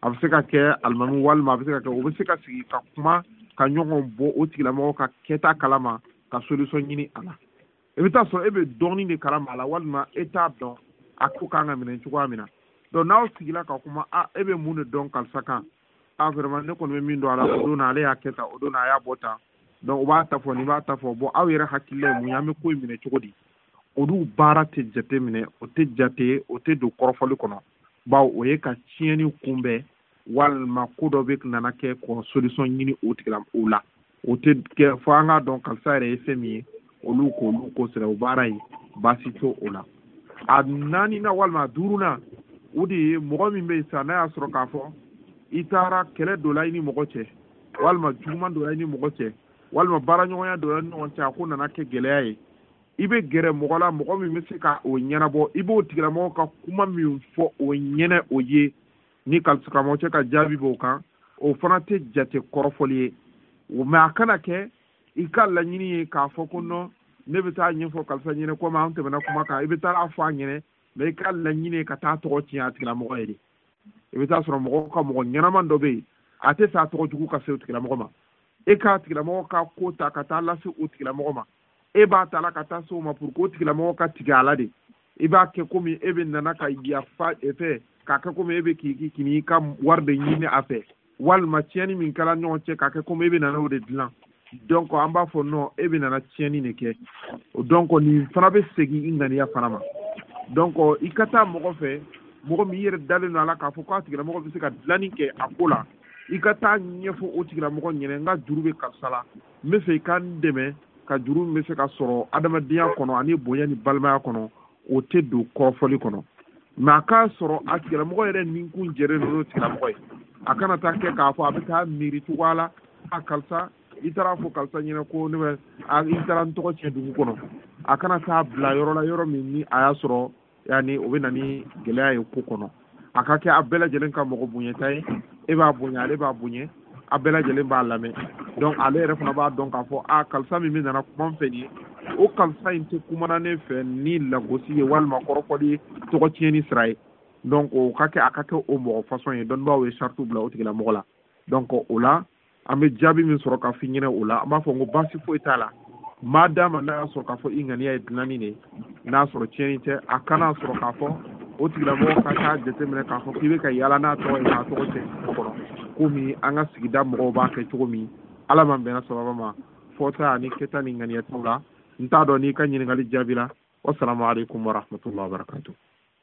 a bɛ se ka kɛ alimami walima a bɛ se ka kɛ o bɛ se ka sigi ka kuma ka ɲɔgɔn bɔ o tigilamɔgɔ ka kɛta kalama ka solution ɲini a la i bɛ taa sɔrɔ e bɛ dɔɔnin de kalama a la walima e t'a dɔn a ko kan ka minɛ cogoya min na donc n'aw sigila ka kuma a e bɛ mun de dɔn karisa kan a vraiment ne kɔni bɛ min dɔn a la o don na ale y'a kɛ tan o don na a y'a bɔ tan donc u b'a ta fɔ nin b'a ta fɔ bon aw yɛrɛ hakilila ye mun ye an bɛ ko in minɛ cogo di olu baara tɛ jate minɛ o tɛ jate o tɛ don kɔrɔfɔli kɔnɔ bawo o ye ka tiɲɛni kunbɛn walima ko dɔ bɛ nana kɛ k'o solution ɲini o tigila o la o tɛ kɛ fo an k'a dɔn karisa yɛrɛ ye fɛn min ye olu k'olu ko sira o baara ye baasi to o la a naani na walima a duuru na o de ye mɔgɔ min bɛ yen sisan n'a y'a sɔrɔ k'a fɔ i taara kɛlɛ dɔ la i ni mɔgɔ cɛ walima juguman dɔ la i ni mɔgɔ cɛ walima baaraɲɔgɔnya dɔ la i ni ɲɔgɔn cɛ a ko nana kɛ gɛlɛya ye i bɛ gɛrɛ mɔgɔ la mɔgɔ min bɛ se ka o ɲɛnabɔ i b'o tigilamɔgɔ ka kuma min fɔ o ɲɛnɛ o ye ni karamɔgɔ cɛ ka jaabi b'o kan o fana tɛ jate kɔrɔfɔli ye mɛ a kana kɛ i ka laɲini ye k'a fɔ ko nɔ ne bɛ taa ɲɛfɔ karisa ɲɛnɛ komi an tɛmɛna kuma kan i bɛ taa fɔ a ɲɛnɛ mɛ i ka laɲini ye ka taa tɔgɔ tiɲɛ a tigilamɔgɔ ye de i bɛ taa sɔrɔ mɔgɔ ka mɔgɔ ɲɛnaman dɔ bɛ yen a tɛ fɛ a tɔgɔ jugu ka se o tigilamɔgɔ ma e k'a tigilamɔgɔ ka ko ta ka taa lase o tigilamɔgɔ ma e b'a ta la ka taa se o ma pour que o tigilamɔgɔ ka tigɛ a la de i b'a kɛ komi e bɛ nana ka yafa fɛ k'a kɛ komi e bɛ k'i k'i ka wari de ɲini a fɛ walima tiɲɛni min kɛra ɲɔgɔn cɛ k'a kɛ komi e bɛ nana o de dilan donc an b'a fɔ non e bɛ nana tiɲɛni de kɛ donc nin fana bɛ segin i ŋaniya fana ma donc i ka taa mɔgɔ fɛ mɔgɔ min i yɛrɛ dalen don a la k'a fɔ k'a tigilamɔgɔ bɛ se ka dilanni kɛ a ko la i ka taa ɲɛfɔ o tigilamɔgɔ ɲɛna n ka juru bɛ karisa la n bɛ fɛ i ka n dɛmɛ ka juru min bɛ se ka sɔrɔ adamadenya kɔnɔ ani bonya ni balimaya kɔnɔ o tɛ don kɔrɔfɔli kɔnɔ mɛ a k'a sɔrɔ a tigilamɔgɔ yɛrɛ ninkun jɛren don n'o tigilamɔgɔ ye a kana taa kɛ k'a fɔ a bɛ taa miiri cogoya la a karisa i taara fɔ karisa ɲɛna ko ne bɛ i taara n tɔgɔ tiɲɛ dugu kɔnɔ a kana taa bila yɔrɔ la yɔrɔ min ni a y'a sɔrɔ yanni o bɛ na ni gɛlɛya ye ko kɔnɔ a ka kɛ a bɛɛ lajɛlen ka mɔgɔ bonyata ye e b'a bonya ale b'a bonya a bɛɛ lajɛlen b'a lamɛn donc ale yɛrɛ fana b'a dɔn k'a fɔ a karisa min bɛ nana kuma n fɛ nin ye o karisa in tɛ kumana ne fɛ ni lagosi ye walima kɔrɔfɔli ye tɔgɔ tiɲɛni sira ye donc o ka kɛ a ka kɛ o mɔgɔ fasɔn ye dɔnnibaaw ye saritiw bila o tigilamɔgɔ la donc o la an bɛ jaabi min sɔrɔ ka f'i ɲɛna o la an b'a fɔ ko baasi foyi t'a la maa d'a ma n'a y'a sɔrɔ k'a fɔ i ŋaniya ye dilanni de ye n'a sɔrɔ tiɲɛni tɛ a kana sɔrɔ k'a fɔ o tigilamɔgɔ ka taa jateminɛ k'a fɔ k'i bɛ ka yaala n'a tɔgɔ ye k'a tɔgɔ cɛ kɔnɔ komi an ka sigida mɔgɔw b'a kɛ cogo min ala man bɛnna sababa ma fɔta ani kɛta ni ŋaniya t'u la n t'a dɔn n'i ka ɲininkali jaabi la wasalamu aleykum wa rahmatullahi wa barakatuh.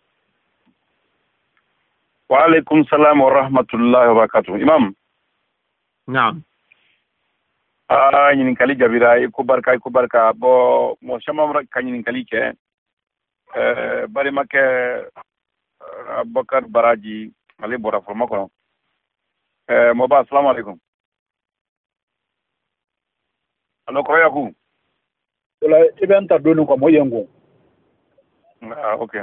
wa aleykum salam wa rahmatullahi wa barakatuh. Imam. Naam. Ah, ɲininkali jabira i ko barika i ko barika bon mɔgɔ caman ka ɲininkali kɛ ɛɛ balimakɛ Abubakar Baraji ale bɔra foroma kɔnɔ ɛɛ mɔba assalamu alaikum. Alo kɔrɔ Yaku. Ola i bɛ n ta doni kɔ mɔ yen ko. Ah ok.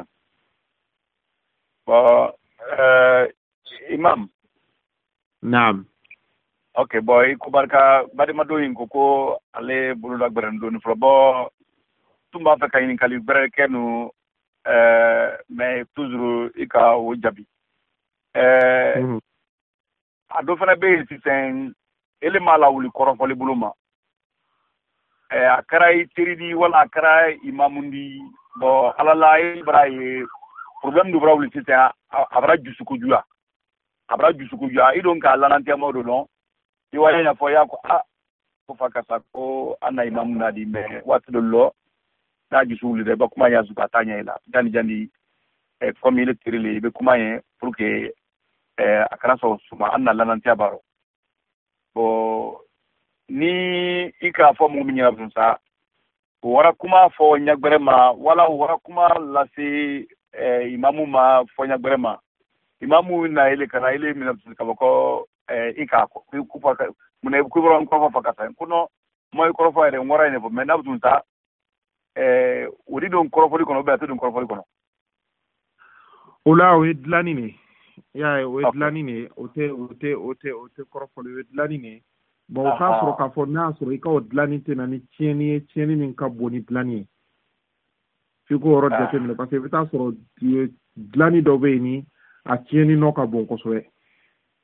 Bon ɛɛ Imam. Naam. Ok, bon, i ko barika badima dɔ in ko ko ale bolola gbɛrɛn doni fɔlɔ bɔn tun b'a fɛ ka ɲininkali gbɛrɛ kɛ nu ɛɛ mais toujours i ka o jaabi ɛɛ a dɔ fana bɛ yen sisan ele m'a lawuli kɔrɔfɔli bolo ma ɛɛ a kɛra i teri di wala a kɛra imamu di bɔn ala la e bara ye problème dɔ bara wuli sisan a bara jusukojuya a bara jusukojuya i don k'a lanantɛmɔ do dɔn i wa ɲɛna fɔ y'a ko a ko fa kasa ko an na imamu na di mɛ waati dɔ lɔ n'a jusu wuli dɛ i bɛ kuma yasu ka taa ɲɛ i la jani jani ɛ comme ile teri le i bɛ kuma ye pour que ɛ a kana sɔrɔ suma an na lanantɛya b'a rɔ bon ni i k'a fɔ mɔgɔ min ɲɛna sa o wara kuma fɔ ɲagbɛrɛ ma wala o wara kuma lase ɛ imamu ma fɔ ɲagbɛrɛ ma imamu na ile kana ile minɛ ka bɔ ko i k'a fɔ munna i bɛ kɔrɔ n kɔrɔfɔ fa ka taa ko non moi kɔrɔfɔ yɛrɛ n wɔɔrɔ in de fɔ mais n'a bɛ tun ta o de don kɔrɔfɔli kɔnɔ ou bien a tɛ don kɔrɔfɔli kɔnɔ. O la o ye dilanni de ye i y'a ye o ye dilanni de ye o tɛ o tɛ o tɛ o tɛ kɔrɔfɔli o ye dilanni de ye bon o k'a sɔrɔ k'a fɔ n'a y'a sɔrɔ i ka o dilanni tɛ na ni tiɲɛni ye tiɲɛni min ka bon ni dilanni ye f'i k'o yɔrɔ jateminɛ parce que i bɛ taa sɔrɔ dilanni dɔ bɛ yen ni a tiɲɛni nɔ ka bon kosɛbɛ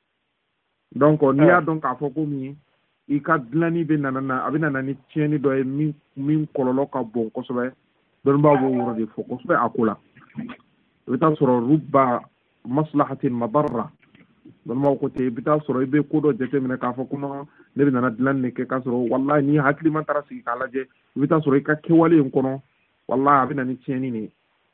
donc ni ya donc k'a fɔ ko min i ka dilanni bɛ nana na a bɛ nana ni tiɲɛni dɔ ye min min kɔlɔlɔ ka bon kosɛbɛ dɔnnibaaw b'o yɔrɔ de fɔ kosɛbɛ a ko la i bɛ taa sɔrɔ ruba maslahatin madarra dɔnnibaaw ko ten i bɛ taa sɔrɔ i bɛ ko dɔ jateminɛ k'a fɔ ko ne bɛ nana dilanni de kɛ k'a sɔrɔ walahi ni hakili ma taara sigi k'a lajɛ i bɛ taa sɔrɔ i ka kɛwale in kɔnɔ walahi a bɛ na ni tiɲɛni de ye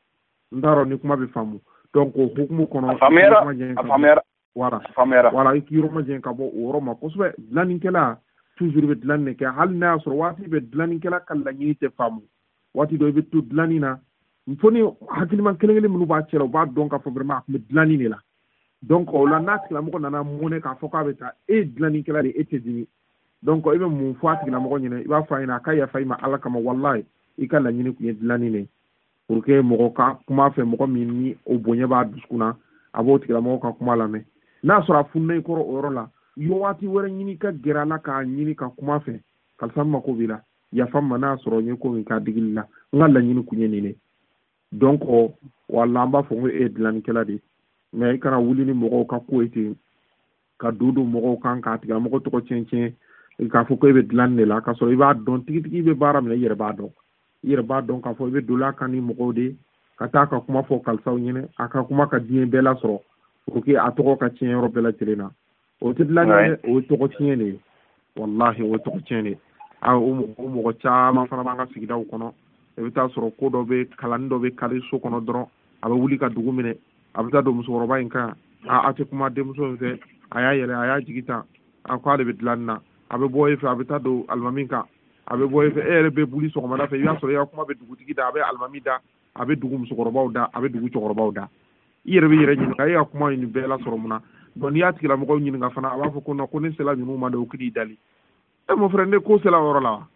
n t'a dɔn ni kuma bɛ faamu donc o hukumu kɔnɔ a faamuyara a faamuyara wala faamuyara wala i k'i yɔrɔ ma jɛn ka bɔ o yɔrɔ ma kosɛbɛ dilannikɛla toujours bɛ dilanni de kɛ hali n'a y'a sɔrɔ waati bɛ dilannikɛla ka laɲini tɛ faamu waati dɔ i bɛ to dilanni na fo ni hakilima kelen kelen minnu b'a cɛ la u b'a dɔn k'a fɔ vraiment a tun bɛ dilanni de la donc o la n'a tigilamɔgɔ nana mɔnɛ k'a fɔ k'a bɛ taa e ye dilannikɛla de e tɛ dimi donc i bɛ mun fɔ a tigilamɔgɔ ɲɛna i b'a fɔ a ɲɛna a ka yafa i ma ala kama walahi i ka laɲini tun ye dilanni de pour que mɔgɔ ka kuma fɛ mɔgɔ min ni o bonya b'a dusukun na a b'o tigilamɔgɔ ka kuma lamɛn n'a sɔrɔ a fununa i kɔrɔ o yɔrɔ la i ye waati wɛrɛ ɲini ka gɛrɛ a la k'a ɲini ka kuma fɛ karisa n mako b'i la yafa n ma n'a sɔrɔ n ye ko min k'a digili la n ka laɲini kun ye nin de donc wala an b'a fɔ ko e ye dilannikɛla de ye mais i kana wuli ni mɔgɔw ka ko ye ten ka don don mɔgɔw kan k'a tigilamɔgɔ tɔgɔ tiɲɛ tiɲɛ k'a fɔ ko e bɛ dilanni de la k'a sɔrɔ i b'a dɔn tigitigi bɛ baara min na i yɛrɛ b'a dɔn i yɛrɛ b'a dɔn k'a fɔ i bɛ don a kan ni mɔgɔw de ka taa ka kuma fɔ kalisaw ɲɛna a ka kuma ka diɲɛ bɛɛ lasɔrɔ pour que a tɔgɔ ka tiɲɛ yɔrɔ bɛɛ lajɛlen na o tɛ dilanni dɛ o ye tɔgɔ tiɲɛ de ye walahi o ye tɔgɔ tiɲɛ de ye a o mɔgɔ caman fana b'an ka sigidaw kɔnɔ i bɛ taa sɔrɔ ko dɔ bɛ kalanni dɔ bɛ kari so kɔnɔ dɔrɔn a bɛ wuli ka dugu minɛ a bɛ taa don musokɔrɔba in kan a a tɛ kuma denmuso in fɛ a y'a yɛlɛ a y'a jigi ta a ko ale bɛ dilanni na a bɛ bɔ e fɛ a bɛ taa don alimami kan a bɛ bɔ e fɛ e yɛrɛ bɛ buli sɔgɔmada fɛ i b'a sɔrɔ i ka kuma bɛ dugutigi da a bɛ alimami da a bɛ dugu musokɔrɔbaw da a bɛ dugu cɛkɔrɔbaw da i yɛrɛ bɛ yɛrɛ ɲininka e ka kuma nin bɛɛ lasɔrɔ mun na donc n'i y'a tigilamɔgɔw ɲininka fana a b'a fɔ ko non ko ne sela ninnu ma de o k'i dali e mon frère ne ko sela o yɔrɔ la wa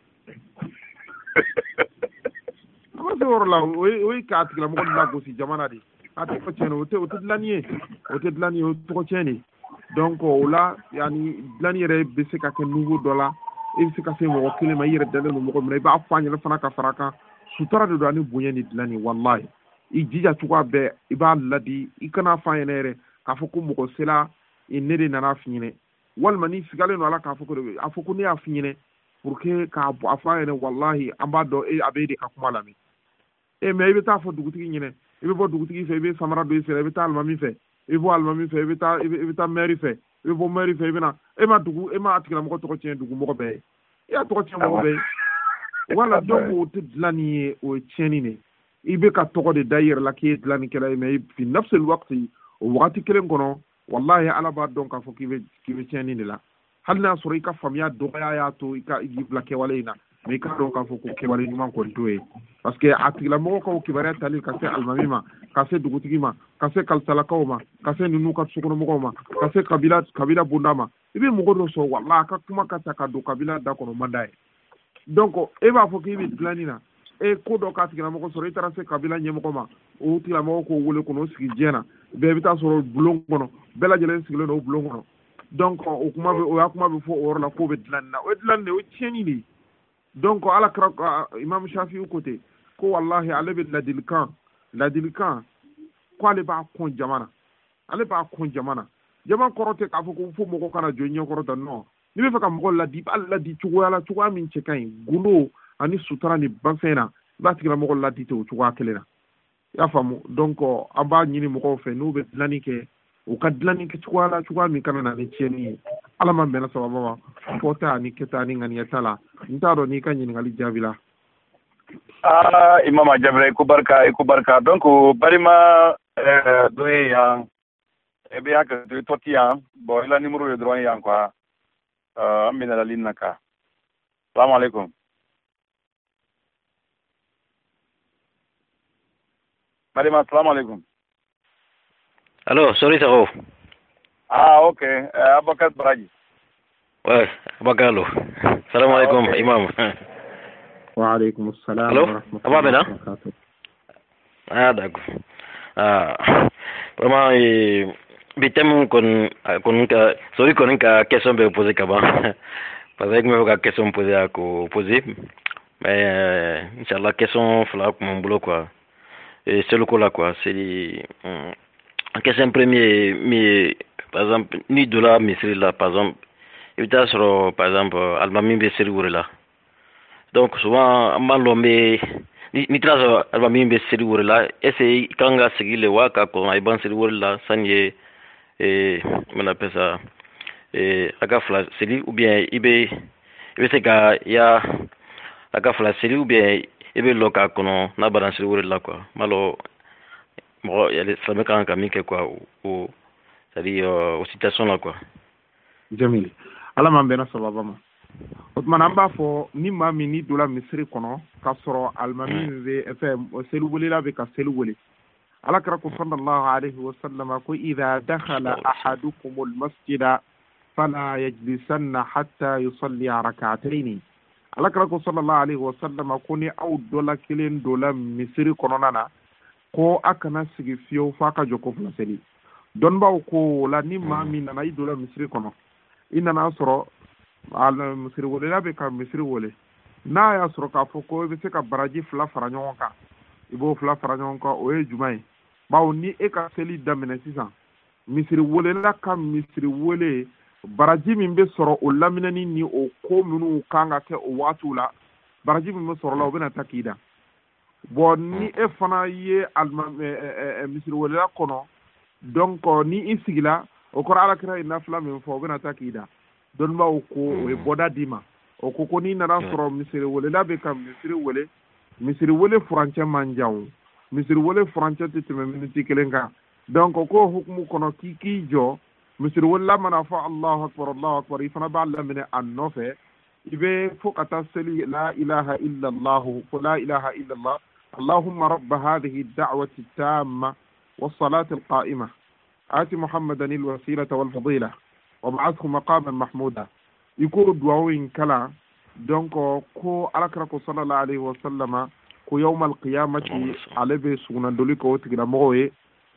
a ma se o yɔrɔ la o ye k'a tigilamɔgɔ lagosi jamana de a tɔgɔ tiɲɛ o tɛ o tɛ dilanni ye o tɛ dilanni ye o tɔgɔ tiɲɛ de donc o la yanni dilanni yɛrɛ bɛ se ka kɛ niveau dɔ la i bɛ se ka se mɔgɔ kelen ma i yɛrɛ dalen don mɔgɔ min na i b'a fɔ a ɲɛna fana ka fara a kan sutura de don ani bonya ni dilanni walahi i jija cogoya bɛɛ i b'a ladi i kana fɔ a ɲɛna yɛrɛ k'a fɔ ko mɔgɔ sela ne de nana f'i ɲɛna walima ni sigalen don ala k'a fɔ ko a fɔ ko ne y'a f'i ɲɛna pour que k'a bɔ a fɔ a ɲɛna walahi an b'a dɔn e a bɛ e de ka kuma lamɛn e mais i bɛ taa fɔ dugutigi ɲɛna i bɛ bɔ dugutigi fɛ i bɛ samara don i fɛ i bɛ taa alimami fɛ i bɛ bɔ alimami fɛ i bɛ taa i bɛ taa maire fɛ i bɛ bɔ maire fɛ i bɛ na e ma dugu e ma tigilamɔgɔ tɔgɔ tiɲɛ dugumɔgɔ bɛɛ ye i y'a tɔgɔ tiɲɛ mɔgɔ bɛɛ ye wala donc o tɛ dilanni ye o ye tiɲɛni de i bɛ ka tɔgɔ de da i yɛrɛ la k'i ye dilannikɛla ye mais fi nafsi wagati o wagati kelen kɔnɔ walahi ala b'a dɔn k'a fɔ k'i bɛ k'i bɛ tiɲɛni de la hali n'a sɔrɔ i ka faamuya dɔgɔya y'a to i ka i bila kɛwale in na mais i k'a dɔn k'a fɔ ko kɛwale ɲuman kɔni t'o ye parce que a tigilamɔgɔ ka o kibaruya tali ka se alimami ma ka se dugutigi ma ka se kalisalakaw ma ka se ninnu ka sokɔnɔmɔgɔw ma ka se kabila kabila bonda ma i bɛ mɔgɔ dɔ sɔrɔ walahi a ka kuma ka ta ka don kabila da kɔnɔ man d'a ye donc e b'a fɔ k'i bɛ dilanni na e ko dɔ k'a tigilamɔgɔ sɔrɔ i taara se kabila ɲɛmɔgɔ ma o tigilamɔgɔ k'o wele kɔnɔ o sigi diɲɛ na bɛɛ i bɛ taa sɔrɔ bulon kɔnɔ bɛɛ lajɛlen sigilen don o bulon kɔnɔ donc o kuma bɛ o y'a kuma bɛ fɔ o yɔrɔ la k'o bɛ dilanni na o ye dilanni de o ye tiɲɛni de ye donc ala kira imam shafi'i ko ten ko wallahi ale bɛ ladilikan ladilikan ko ale b'a kɔn jamana ale b'a kɔn jamana jama kɔrɔ tɛ k'a fɔ ko fo mɔgɔ kana jɔ ɲɛkɔrɔ ta non n'i bɛ fɛ ka mɔgɔ ladi i b'a ladi cogoya la cogoya min cɛ ka ɲi gundo ani sutura ni banfɛn na i b'a tigilamɔgɔ ladi ten o cogoya kelen na i y'a faamu donc an b'a ɲini mɔgɔw fɛ n'u bɛ dilanni kɛ u ka dilanni kɛ cogoya la cogoya min kana na ni tiɲɛni ye ala ma bɛnna sababa ma fɔta ani kɛta ni ŋaniya la n t'a dɔn n'i ka ɲininkali jaabi la. aa imama jabira i ko barika i ko barika donc barima dɔ ye yan e bɛ hakili to i tɔ ti yan bon i la numéro ye dɔrɔn yan quoi an bɛna la ligne na kan salamu alaikum. barima salamu alaikum. Allo, sorry Saro. Ah, ok. Uh, Abakar Baraji. Ouais, Abakar lo. Salam ah, alaikum, okay. Imam. Wa alaikum assalam. Allo, va bien, hein? Ah, d'accord. Ah, vraiment, et... Bitem kon kon ka sorry kon ka question be poser kaba. Parce que me ka question poser à ko poser. Mais euh, inchallah question fala ko mon boulot quoi. Et c'est le coup là quoi, c'est en question premier mais par exemple ni dola misiri la par exemple i bɛ taa sɔrɔ par exemple alimami bɛ seli wɛrɛ la donc souvent an b'a lɔn bɛ ni ni taara sɔrɔ alimami bɛ seli wɛrɛ la est ce que i kan ka sigi le wa ka kɔn i ban seli wɛrɛ la sani ye ee on appelle ça ee a ka fila seli ou bien i bɛ i bɛ se ka ya a ka fila seli ou bien i bɛ lɔ k'a kɔnɔ n'a banna seli wɛrɛ la quoi n b'a lɔn mɔgɔ yɛlɛ silamɛ kan ka min kɛ quoi o c'est-à-dire o situation la quoi. Jamil ala man bɛna sababa ma o tuma an b'a fɔ ni maa min ni dola misiri kɔnɔ k'a sɔrɔ alimami bɛ fɛ seli welela bɛ ka seli wele ala kɛra ko sallallahu alaihi wa sallam ko idha dakhala ahadukum almasjida fala yajlisanna hatta yusalli rak'atayn ala kɛra ko sallallahu alaihi wa sallam ko ni aw dɔla kelen dola misiri kɔnɔna na ko a kana sigi fiyewu f'a ka jɔ ko fila seli dɔnnibaw ko la ni maa min nana i dola misiri kɔnɔ i nana sɔrɔ misiri welela bɛ ka misiri wele n'a y'a sɔrɔ k'a fɔ ko i bɛ se ka baraji fila fara ɲɔgɔn kan i b'o fila fara ɲɔgɔn kan o ye jumɛn ye bawo ni e ka seli daminɛ sisan misiri welela ka misiri wele baraji min bɛ sɔrɔ o laminɛni ni o ko minnu kan ka kɛ o waatiw la baraji min bɛ sɔrɔ la o bɛna taa k'i da bon ni e fana ye misiri welela kɔnɔ donc ni i sigila o kɔrɔ alakira ye nafila min fɔ o bɛna taa k'i da dɔnnibaw ko o ye bɔda d'i ma o ko ko n'i nana sɔrɔ misiri welela bɛ ka misiri wele misiri wele furancɛ man jan misiri wele furancɛ tɛ tɛmɛ miniti kelen kan donc ko hukumu kɔnɔ k'i k'i jɔ misiri welela mana fɔ Allahu akbar Allahu akbar i fana b'a laminɛ a nɔfɛ i bɛ fo ka taa seli la ilaha illallah fo la ilaha illallah اللهم رب هذه الدعوة التامة والصلاة القائمة آت محمدا الوسيلة والفضيلة وابعثه مقاما محمودا يكون دعوين كلا دونك كو ألكرك صلى الله عليه وسلم كو يوم القيامة على بسونا دوليك وتجرى موي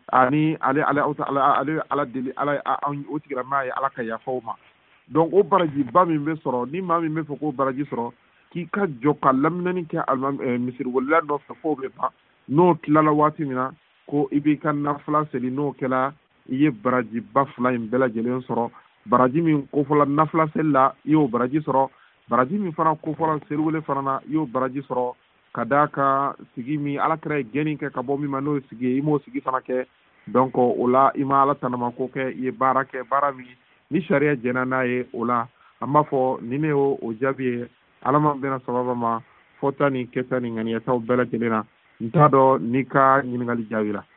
أني على على على على على دلي على أن وتجرى معي على كيا فوما دونك أو برجي بامي مصر ني مامي مفكو برجي صر k'i ka jɔ ka laminani kɛ misiri welela nɔfɛ fo bɛ ban n'o tilala waati min na ko i b'i ka nafila seli n'o kɛla i ye baraji ba fila in bɛɛ lajɛlen sɔrɔ baraji min kofɔla nafila seli la i y'o baraji sɔrɔ baraji min fana kofɔla seli wele fana na i y'o baraji sɔrɔ ka d'a kan sigi min alakira ye gɛnni kɛ ka bɔ min ma n'o ye sigi ye i m'o sigi fana kɛ donc o la i ma ala tanama ko kɛ i ye baara kɛ baara min ni sariya jɛna n'a ye o la an b'a fɔ ni ne y'o o jaabi ye ala man bɛna sababa ma fɔta ni kɛta ni ŋaniyataw bɛɛ lajɛlen na n t'a dɔn n'i ka ɲininkali jaabi la.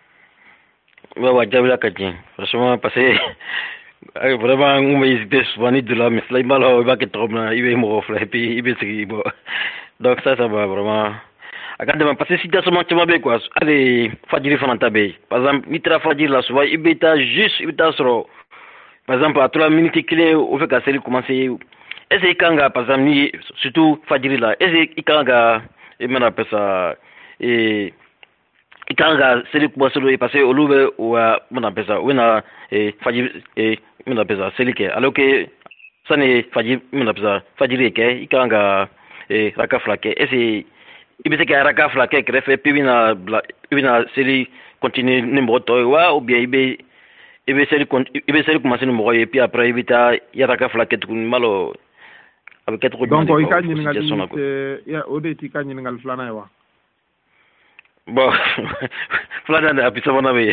wa jaabi la ka jɛn franchement parce que vraiment n kun bɛ hésiter souvent ni dola mais i b'a la i b'a kɛ tɔgɔ min na i bɛ mɔgɔ fila et puis i bɛ sigi bon donc ça ça va vraiment a ka dɛmɛ parce que situation caman bɛ yen quoi hali fajiri fana ta bɛ yen par exemple n'i taara fajiri la souvent i bɛ taa juste i bɛ taa sɔrɔ par exemple a tora minute kelen o fɛ ka seli commencer. Est-ce que quand par exemple ni surtout fajiri là est-ce que quand ga e mana pesa e quand ga seli kuba selo parce que olube ou mana pesa ou na e fajiri e mana pesa seli ke alors que ça ne fajiri mana pesa fajiri ke quand ga e raka flake est-ce que il peut que raka flake greffe puis na na seli continue numéro to wa ou bien ibe ibe seli ibe seli commencer numéro et puis après il ta ya raka flake tout malo donc i ka ɲininkali ya o de t'i ka ɲininkali filanan ye wa bon filanan de a bi sabanan bɛ yen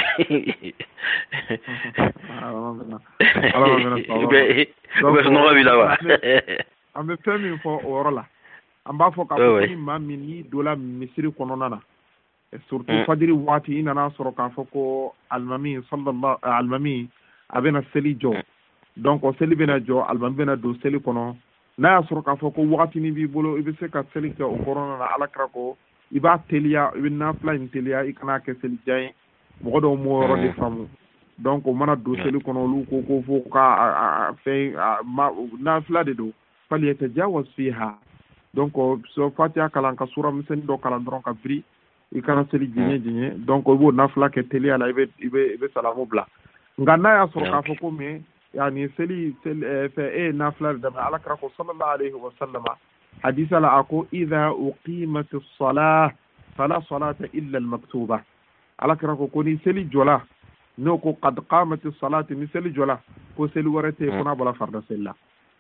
nɔgɔ b'i la wa an bɛ fɛn min fɔ o yɔrɔ la an b'a fɔ k'a fɔ ni maa min n'i donna misiri kɔnɔna na surtout fajiri waati i nana sɔrɔ k'a fɔ ko alimami sallallahu alimami a bɛna seli jɔ donc seli bɛna jɔ alimami bɛna don seli kɔnɔ n'a y'a sɔrɔ k'a fɔ ko wagatinin b'i bolo i bɛ se ka seli kɛ o kɔnɔna na alakira ko i b'a teliya i bɛ nafila in teliya i kana kɛ seli jan ye mɔgɔ dɔw m'o yɔrɔ de faamu donc o mana don seli kɔnɔ olu ko ko fo ka fɛn nafila de don falyatajawas fiha donc fatiha kalan ka sura misɛnnin dɔ kalan dɔrɔn ka biri i kana seli jɛɲɛ jɛɲɛ donc i b'o nafila kɛ teliya la i bɛ i bɛ i bɛ salamu bila nka n'a y'a sɔrɔ k'a fɔ ko mais يعني سلي سل فايه نافلة دم على كركو صلى الله عليه وسلم حديث لا أكو إذا أقيمت الصلاة فلا صلاة إلا المكتوبة على كركو كوني سلي جولا no ko qad qamati salati ni seli jola ko seli warete kuna bola farda sella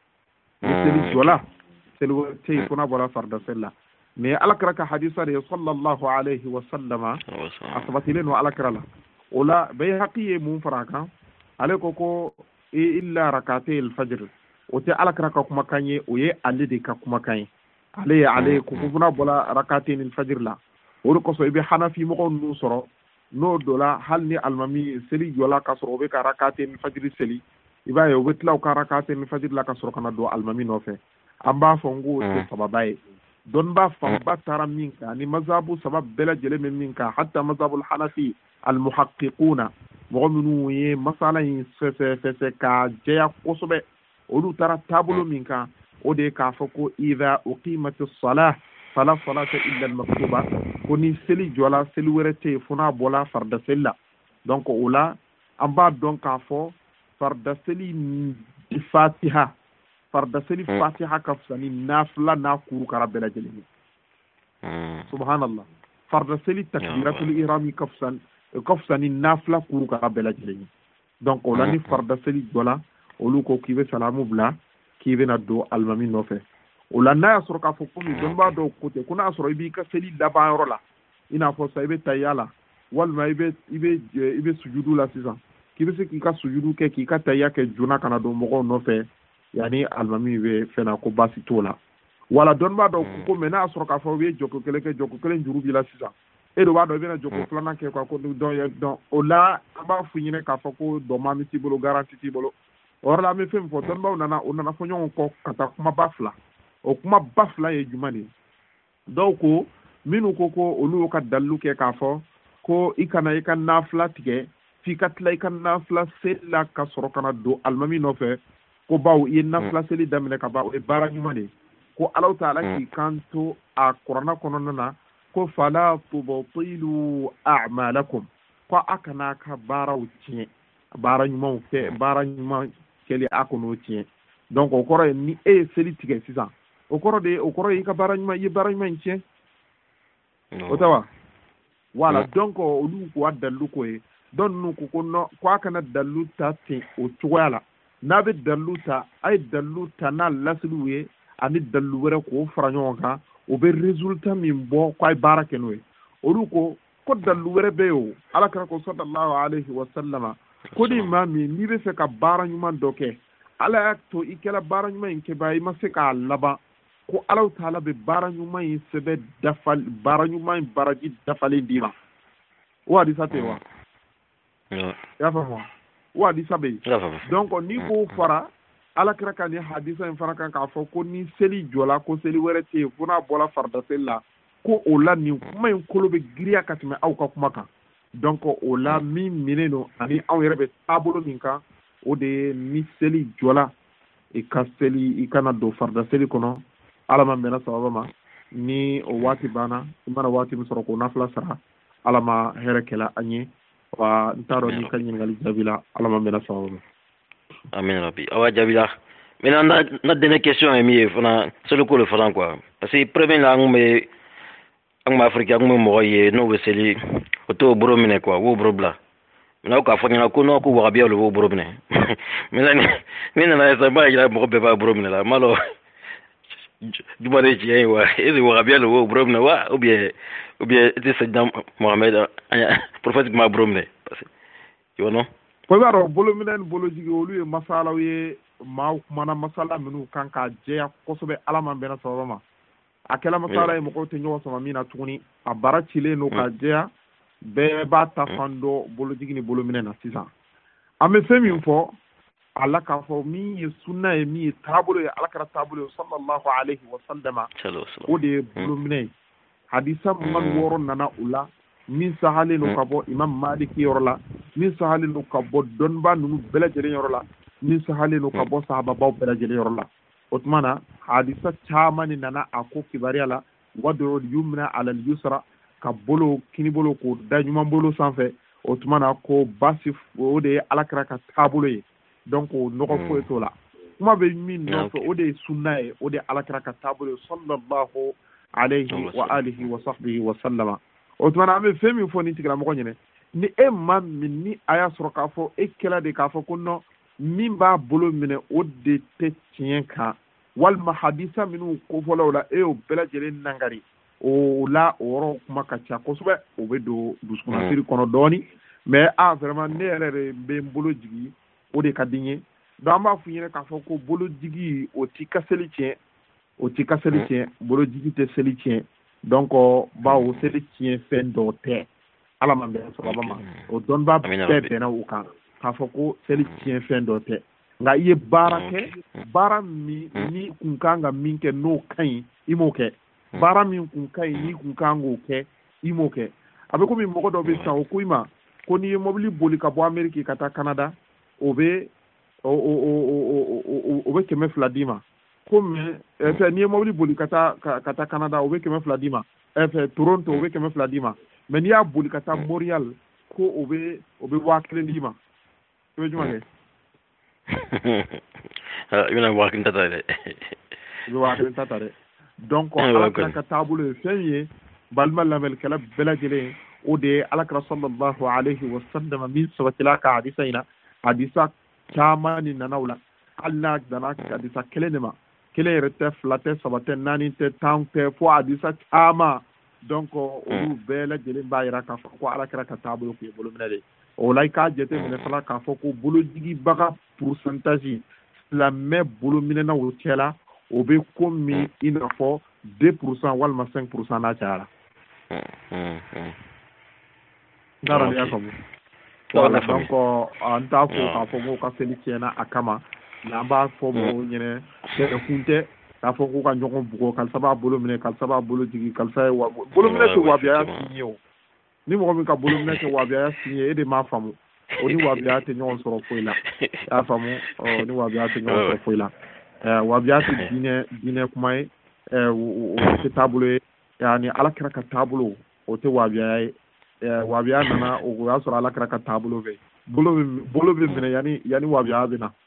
ni seli jola seli warete kuna bola farda sella mais alakra ka hadisa de sallallahu alayhi wa sallama asbatilenu alakra la wala bay haqiye mum faraka ale ko ko illa rak'atay al-fajr o te alakra ka kuma kanye o ye ale de ka kuma kanye ale ale ko funa bola rak'atay al-fajr la o ko so ibe hanafi mo ko nu soro no dola halni almami seli jola ka soro be ka rak'atay al-fajr seli iba yo betlaw ka rak'atay al-fajr la ka soro kana do almami no fe amba fongo te sababai don ba famba tara minka ni mazhabu sabab bela jele minka hatta mazhabul hanafi al-muhaqqiquna mogominu ye masala yin fese fese ka jeya kosobe olu tara tabulo minka o de ka fako idha uqimat as-salah fala salata illa al-maktuba koni seli jola seli werete funa bola farda sella donc ola amba donc ka fo farda seli fatiha farda seli fatiha kafsani nafla na kuru karabela jelimi subhanallah farda seli takbiratul ihrami kafsan kafsani nafla kuru karabela jelimi donc ola ni farda seli jola olu ko kibe salamu bla kibe na do almami nofe ola na yasoro ka foko mi don ba do kote kuna asoro ibi ka seli laba rola ina fo sa ibe tayala wal ma ibe ibe ibe sujudu la sisa kibe se ki ka sujudu ke ki ka tayya ke juna kana do mogo nofe yani almami be fena ko basi tola wala don ba do ko mena asoro ka fo be joko kele ke joko kele njuru bi la sisa e do ba do be na joko flana ke ko ko don don ola ba fu nyine ka fo ko do ma mi ti bolo garanti ti bolo orla mi fem fo don ba unana unana fo nyon ko kata kuma bafla o kuma bafla ye jumani donc minu ko ko olu ka dallu ke ka fo ko ikana ikan nafla tige fi katla ikan nafla sella ka soro kana do almami no fe ko baw ye nafla seli damine ka baw e bara jumani ko alaw taala ki kanto a qur'ana kono nana ko fala tubtilu a'malakum ko akana ka baraw tie bara nyuma fe bara nyuma kele akono tie donc o koro ni e seli tige sisa o koro de o koro yi ka bara nyuma yi bara nyuma tie o tawa wala donc o lu ko wadallu ko e don nu ko ko no ko akana dallu ta te o tuwala na be dallu ta ay dallu ta na laslu we ani dallu were ko faranyo ka o be résultat min bo ko ay barake no e o lu ko ko dallu were be o ala kara ko sallallahu alayhi wa sallama ko di mami ni be fe ka bara nyuma doke ala to ikela bara nyuma nke bayi ma se ka laba ko alaw taala be bara nyuma yin sebe dafal bara nyuma yin baraji dafali dima wa di sate wa ya fa mo wa di sabe donc ni ko fara ala kira kan ni hadisa en fara kan ka fo ko ni seli jola ko seli werete funa bola farda sella ko ola ni kuma en kolo be griya katime aw ka kuma kan donc ola mi mineno ani aw yerebe tabulo minka o de ni seli jola e ka seli i kana do farda seli kono alama mena sababa ma ni o wati bana mana wati musoro ko nafla sara alama herekela anye wa ntaro ni kanyin ngali jabila alama mena sababa amin rabbi awa jabila mena na na dene question e mi fana solo ko le fana quoi parce que premier la ngme ang afrika ngme mo ye no weseli o to bro mine quoi wo bro bla na ka fanya ko no ko wa bia le wo bro mine mena ni mena na sa ba ya mo be ba bro mine la malo jumare ci ay wa ezi wa bien le wo bromne wa ou bien ou bien c'est Saddam Mohamed prophète ma bromne parce que you know ko baro bolo minen bolo jigi wolu e masala we ma mana masala minu kanka je ko sobe alama bena sawama akela masala e mo ko te nyo sama mina tuni a bara chile no ka je be ba ta fando bolo jigi ni bolo minen na sisa ame femi fo ala ka fo mi sunna e mi tabulo e ala kara tabulo sallallahu alayhi wa sallama o de bulumne hadisa man woro nana ula min sahale no kabo imam maliki yorola min sahale no kabo don ba nunu bela jere yorola min sahale no kabo sahaba ba bela jere yorola otmana hadisa chamani nana ako kibariala wadro yumna ala al-yusra kabolo kinibolo ko danyuma bolo sanfe otmana ko basif o de ala kara ka tabulo e donc noko fo to la kuma be min no fo o de sunna e o de alakra ka tabulo sallallahu alayhi wa alihi wa sahbihi wa sallama o to na be femi fo ni tigra mo ko nyene ni e ma min ni aya sɔrɔ k'a fɔ e kɛla de k'a fɔ ko non min b'a bolo minɛ o de tɛ tiɲɛ kan walima hadisa minnu kofɔlaw la e y'o bɛɛ lajɛlen nangari o la o yɔrɔ kuma ka ca kosɛbɛ o bɛ don dusukunnasiri kɔnɔ dɔɔni mais a vraiment ne yɛrɛ de bɛ n bolo jigi o de ka di n ye donc an b'a fɔ ɲɛna k'a fɔ ko bolo jigi o ti ka seli tiɲɛ o ti ka seli tiɲɛ bolo jigi tɛ seli tiɲɛ donc bawo seli tiɲɛ fɛn dɔ tɛ ala man bɛn sababa ma o dɔnniba bɛɛ bɛnna o kan k'a fɔ ko seli tiɲɛ fɛn dɔ tɛ nka i ye baara kɛ baara min ni kun kan ka min kɛ n'o ka ɲi i m'o kɛ baara min kun ka ɲi ni kun kan k'o kɛ i m'o kɛ a bɛ komi mɔgɔ dɔ bɛ san o ko i ma ko n'i ye mobili boli ka bɔ ameriki ka taa kanada o bɛ o o o o o bɛ kɛmɛ fila d'i ma ko mɛ fɛ n'i ye mobili boli ka taa ka taa kanada o bɛ kɛmɛ fila d'i ma fɛ toronto o bɛ kɛmɛ fila d'i ma mɛ n'i y'a boli ka taa montreal ko o bɛ o bɛ waa kelen d'i ma i bɛ jumɛn kɛ i bɛna waa kelen ta ta dɛ i bɛ waa kelen ta ta dɛ donc alakira ka taabolo ye fɛn ye balima lamɛnnikɛla bɛɛ lajɛlen o de ye alakira sallallahu alaihi wa sallam min sabatila ka hadisa in na hadisa caman ni nana o la hali n'a danna hadisa kelen de ma kelen yɛrɛ tɛ fila tɛ saba tɛ naani tɛ tan tɛ fo hadisa caman donc olu bɛɛ lajɛlen b'a yira k'a fɔ ko alakira ka taabolo kun ye bolominɛ de o la i k'a jateminɛ fana k'a fɔ ko bolojigibaga pourcentage silamɛ bolominɛnaw cɛla o bɛ ko min i n'a fɔ deux pourcent walima cinq pourcent n'a cayara n t'a dɔn n'i y'a faamu voilà donc an t'a fɔ k'a fɔ k'o ka seli tiɲɛna a kama nka an b'a fɔ mɔgɔw ɲɛna kɛlɛkun tɛ k'a fɔ k'u ka ɲɔgɔn bugɔ kalisa b'a bolo minɛ kalisa b'a bolo jigi kalisa ye wa bolominɛ tɛ wabiyaya sin ye o ni mɔgɔ min ka bolominɛ kɛ wabiyaya sin ye e de m'a faamu o ni wabiyaya tɛ ɲɔgɔn sɔrɔ foyi la i y'a faamu ni wabiyaya tɛ ɲɔgɔn sɔrɔ foyi la wabiyaya tɛ diinɛ diinɛ kuma ye o tɛ taabolo ye yani alakira ka taabolo o tɛ wabiyaya ye wabiya nana o y'a sɔrɔ alakira ka taabolo fɛ bolo bolo bɛ minɛ yanni yanni wabiyaya bɛ na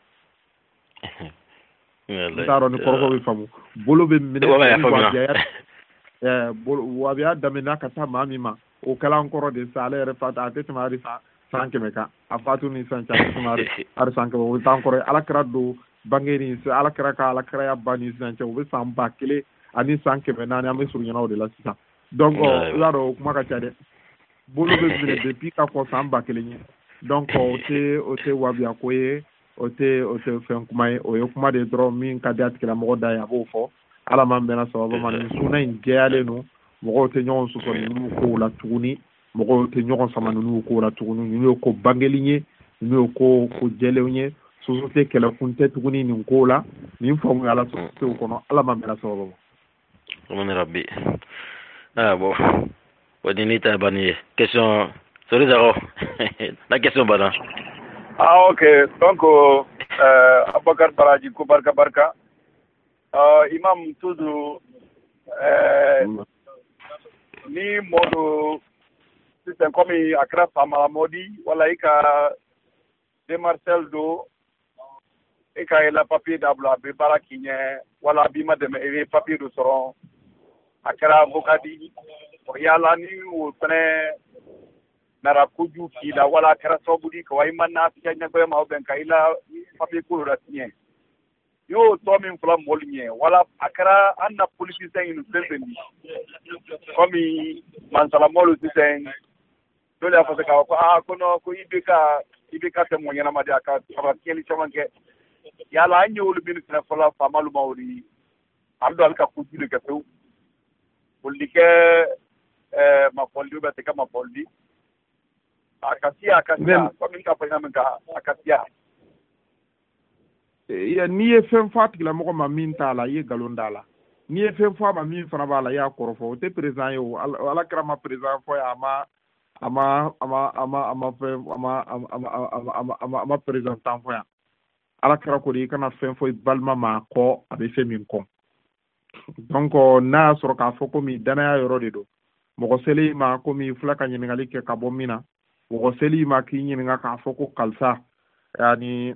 n t'a dɔn ni kɔrɔfɔ bɛ faamu bolo bɛ minɛ wabiyaya wabiya daminɛna ka taa maa min ma o kɛla an kɔrɔ de sa ale yɛrɛ fa a tɛ tɛmɛ hali san kɛmɛ kan a fatu ni san cɛ a tɛ tɛmɛ hali san kɛmɛ o t'an kɔrɔ ye alakira don bange ni alakira ka alakiraya ba ni sisan cɛ o bɛ san ba kelen ani san kɛmɛ naani an bɛ surunyana o de la sisan donc i b'a dɔn o kuma ka ca dɛ bolo bɛ minɛ depuis ka kɔ san ba kelen ye donc o tɛ o tɛ wabiya ko ye o tɛ o tɛ fɛn kuma ye o ye kuma de dɔrɔn min ka di a tigilamɔgɔ da ye a b'o fɔ ala man bɛnna sababa ma nin sunna in jɛyalen don mɔgɔw tɛ ɲɔgɔn sɔsɔ ninnu kow la tuguni mɔgɔw tɛ ɲɔgɔn sama ninnu kow la tuguni ninnu ye ko bangeli ye ninnu ye ko ko jɛlenw ye soso tɛ kɛlɛkun tɛ tuguni nin kow la nin faamu ala sɔsɔw kɔnɔ ala man bɛnna sababa ma. Amin rabbi. Ah bon. Wadi ni ta bani question sorry zaro. La question bana. Ah ok donc euh Abakar Baraji ko barka barka. Uh, imam toujours euh, mm. ni modo c'est comme akra fama modi wala ika de Marcel do ika la papier d'abla be barakinye wala bima de me papier do soron akra bokadi yala ni o tane nara kuju kila wala akra sobudi ko way manna fi nya ko ma ben kayla papier ko ratien yo to min fula mol nye wala akara anna politicien inu president komi mansala molu sisen dole afa se ka ko ah kono ko ibeka ibeka te mo nyana madi aka aba keli chamanke yala anyo ulu bin na fula famalu mawri amdo alka kujile ka tu polike eh ma poldi be te kama poldi akasia akasia komi ka fanya menka akasia n'i ye fɛn fɔ a tigilamɔgɔ ma min t'a la i ye nkalon d'a la n'i ye fɛn fɔ a ma min fana b'a la i y'a kɔrɔfɔ o tɛ président ye o ala kɛra ma président fɔ ye a ma a ma a ma a ma a ma fɛn a ma a ma a ma a ma président tan fɔ yan ala kɛra ko de i kana fɛn fɔ i balima ma kɔ a bɛ fɛn min kɔ donc n'a y'a sɔrɔ k'a fɔ komi danaya yɔrɔ de don mɔgɔ seli ma komi fila ka ɲininkali kɛ ka bɔ min na mɔgɔ seli ma k'i ɲininka k'a fɔ ko kalisa yani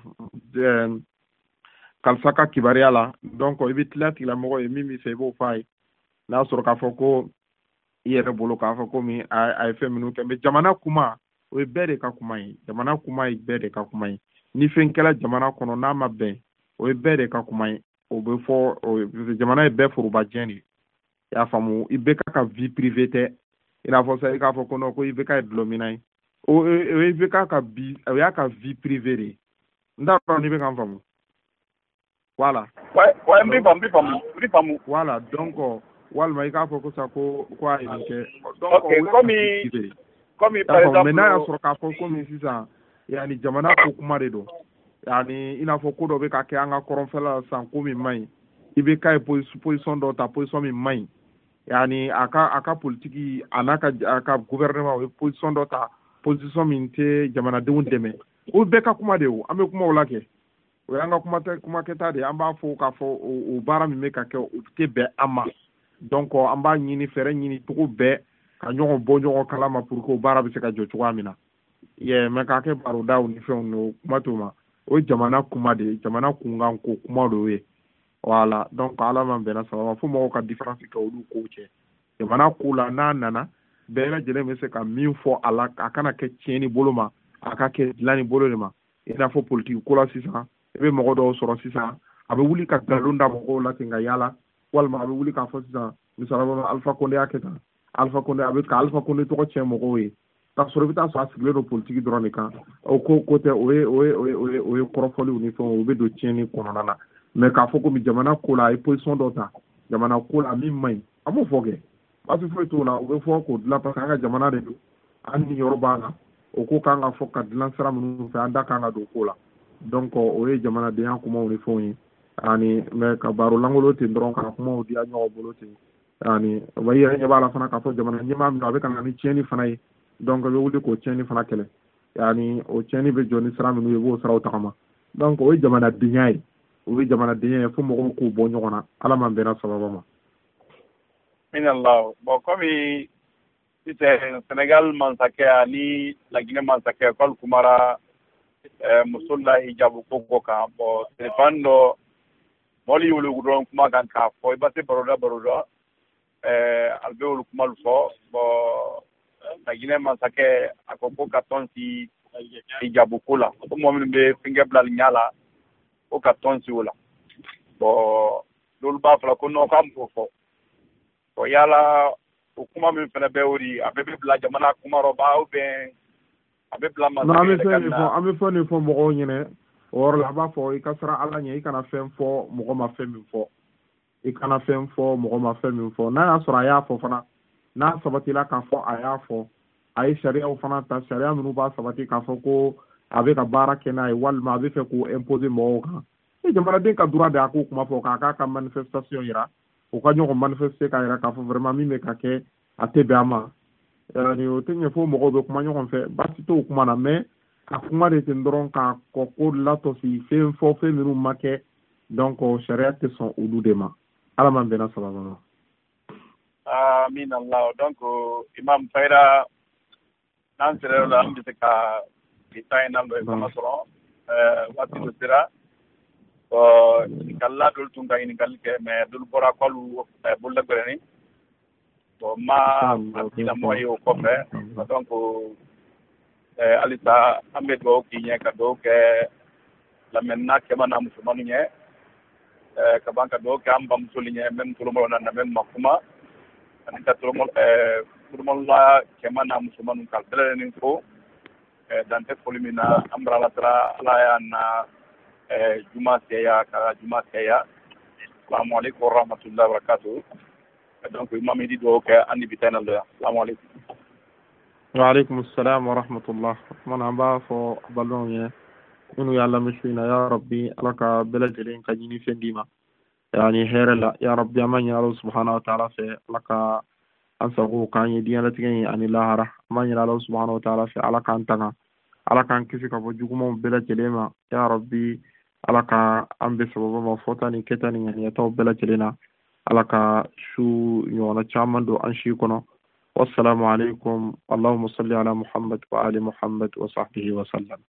kalisa ka kibaruya la donc i bɛ tila tigilamɔgɔ ye min b'i fɛ i b'o f'a ye n'a sɔrɔ k'a fɔ ko i yɛrɛ bolo k'a fɔ komi a ye fɛn minnu kɛ mɛ jamana kuma o ye bɛɛ de ka kuma ye jamana kuma ye bɛɛ de ka kuma ye ni fɛn kɛla jamana kɔnɔ n'a ma bɛn o ye bɛɛ de ka kuma ye o bɛ fɔ jamana ye bɛɛ forobajɛ de i y'a faamu i bɛ ka ka vie privé tɛ i n'a fɔ sa i k'a fɔ ko non ko i bɛ ka ye dulɔmina ye o i bɛ ka ka bi o y'a ka vie privé de ye n t'a dɔn n'i bɛ ka n faamu voilà ouais n b'i faamu n b'i faamu n b'i faamu voilà donc walima i k'a fɔ ko sa ko ko a ye nin kɛ donc ok komi komi par exemple mais n'a y'a sɔrɔ k'a fɔ komi sisan yani jamana ko kuma de don yani i n'a fɔ ko dɔ bɛ ka kɛ an ka kɔrɔnfɛla la sisan ko min man ɲi i bɛ ka ye position dɔ ta position min man ɲi yani a ka a ka politiki a n'a ka a ka gouvernement o ye position dɔ ta position min tɛ jamanadenw dɛmɛ o bɛɛ ka kuma de o an bɛ kuma o la kɛ o y'an ka kuma tɛ kuma kɛta de an b'a fɔ k'a fɔ o baara min bɛ ka kɛ o tɛ bɛn an ma donc an b'a ɲini fɛɛrɛ ɲini cogo bɛɛ ka ɲɔgɔn bɔ ɲɔgɔn kala ma pour que o baara bɛ se ka jɔ cogoya min na ye mɛ k'a kɛ barodaw ni fɛnw no kuma t'o ma o ye jamana kuma de ye jamana kunkan ko kuma de ye voilà donc ala man bɛnna sababa fo mɔgɔw ka différence kɛ olu kow cɛ jamana ko la n'a nana bɛɛ lajɛlen bɛ se ka min fɔ a la a kana kɛ tiɲɛni bolo ma a ka kɛ dilanni bolo de ma i n'a fɔ politiki ko la sisan i bɛ mɔgɔ dɔw sɔrɔ sisan a bɛ wuli ka nkalon da mɔgɔw la ten ka yaala walima a bɛ wuli k'a fɔ sisan misalama Alpha Condé y'a kɛ tan Alpha Condé a bɛ ka Alpha Condé tɔgɔ tiɲɛ mɔgɔw ye k'a sɔrɔ i bɛ taa sɔrɔ a sigilen don politiki dɔrɔn de kan o ko ko tɛ o ye o ye o ye o ye o ye kɔrɔfɔliw ni fɛnw o bɛ don tiɲɛni kɔnɔna na mais k'a fɔ komi jamana ko la a ye position dɔ ta jamana ko la min man ɲi an b'o fɔ kɛ baasi foyi t'o la o bɛ fɔ k'o dilan parce que an ka jamana de don an ni yɔrɔ b'a la o ko kan ka fɔ ka dilan sira minnu fɛ an da kan ka don ko la donc o ye jamanadenya kumaw ni fɛnw ye ani mais ka baro langolo ten dɔrɔn ka kumaw di a ɲɔgɔn bolo ten ani wa i yɛrɛ ɲɛ b'a la fana k'a fɔ jamana ɲɛmaa min a bɛ ka na ni tiɲɛni fana ye donc i bɛ wuli k'o tiɲɛni fana kɛlɛ yani o tiɲɛni bɛ jɔ ni sira minnu ye i b'o siraw tagama donc o ye jamanadenya ye o ye jamanadenya ye fo mɔgɔw k'u bɔ ɲɔgɔn na ala man bɛnna sababa ma. Minallah bon komi sisan Senegal mansakɛ ani Laginɛ mansakɛ k'olu kumara muso la hijabu ko ko kan bon telefɔni dɔ mɔli y'olu dɔrɔn kuma kan k'a fɔ i b'a se baroda baroda a bɛ olu kumalu fɔ bon Laginɛ mansakɛ a ko ko ka tɔn si hijabu ko la ko mɔgɔ minnu bɛ fɛnkɛ bilali ɲɛ la ko ka tɔn si o la bon n'olu b'a fɔla ko non k'an b'o fɔ bon yala o kuma min fana bɛ o de a bɛɛ bɛ bila jamana kumarɔba ou bien a bɛ bila mansakɛ yɛrɛ ka na an bɛ fɛn de fɔ mɔgɔw ɲɛna o yɔrɔ la a b'a fɔ i ka siran ala ɲɛ i kana fɛn fɔ mɔgɔ ma fɛn min fɔ i kana fɛn fɔ mɔgɔ ma fɛn min fɔ n'a y'a sɔrɔ a y'a fɔ fana n'a sabatila k'a fɔ a y'a fɔ a ye sariyaw fana ta sariya minnu b'a sabati k'a fɔ ko a bɛ ka baara kɛ n'a ye walima a bɛ fɛ k'o imposer mɔgɔw kan e jamanaden ka droit de a k'o kuma fɔ k'a k'a ka manifestation yira o ka ɲɔgɔn manifester k'a yira k'a fɔ vraiment min bɛ ka kɛ a tɛ bɛn a ma yani o tɛ ɲɛ fo mɔgɔw bɛ kuma ɲɔgɔn fɛ baasi t'o kuma na mais a kuma de ten dɔrɔn k'a kɔ ko latɔsi fɛn fɔ fɛn minnu ma kɛ donc sariya tɛ sɔn olu de ma ala man bɛnna sababa ma. Amin Allah donc imam Fayda n'an sera yɔrɔ la an bɛ se ka bi ta in na dɔ ye fana sɔrɔ waati dɔ sera ɲininkali dɔw tun ka ɲininkali kɛ mais dɔw bɔra k'olu bololagɛrɛni bon n ma a tigilamɔgɔ ye o kɔfɛ donc halisa an bɛ dugawu k'i ɲɛ ka dugawu kɛ lamɛnna cɛman n'a musomanw ɲɛ ka ban ka dugawu kɛ an bamuso ɲɛ même tolomɔgɔw na lamɛn ma kuma ani ka tolomɔla cɛman n'a musomanw ka bɛɛ lajɛlen fo dan tɛ foli min na an bara ala taara ala y'a na juma cɛya ka juma cɛya salamu aleykum wa rahmatullahi wa barakatuh donc imam di dugawu kɛ an ni bi ta in na dɔ yan salamu aleykum. wa aleykum salam wa rahmatullah mana an b'a fɔ balimaw ye minnu y'a lamɛn su in na ya rabbi ala ka bɛɛ lajɛlen ka ɲini fɛn d'i ma yani hɛrɛ la ya rabbi an b'a ɲini ala subhanahu wa ta'ala fɛ ala ka an sago k'an ye diɲɛlatigɛ in ani lahara an b'a ɲini ala subhanahu wa ta'ala fɛ ala k'an tanga ala k'an kisi ka bɔ jugumanw bɛɛ lajɛlen ma ya rabbi ala ka an bɛ sababa ma fɔta ni kɛta ni ŋaniyataw bɛɛ lajɛlen na ala ka su ɲɔgɔnna caman don an si kɔnɔ wassalamu alaikum allahumma salli ala muhammad wa ali muhammad wa sahbihi wa sallam.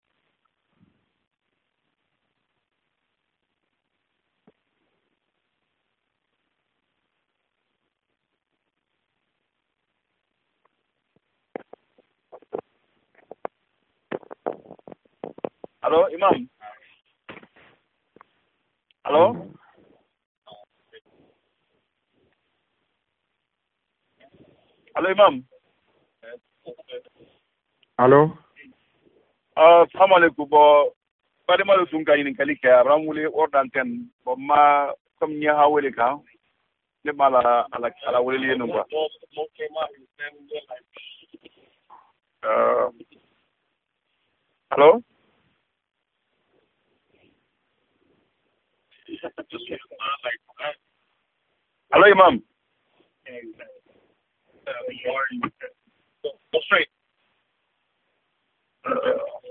Halo, Imam. Halo. Halo, Imam. Halo. Ah, assalamualaikum. Bo bade ma sun ka yin kali ka ramule ordan ten bo ma kom nya hawele ka. Ne mala ala ala wele yenu ba. Uh, hello? Hello, Imam. Go straight. Uh,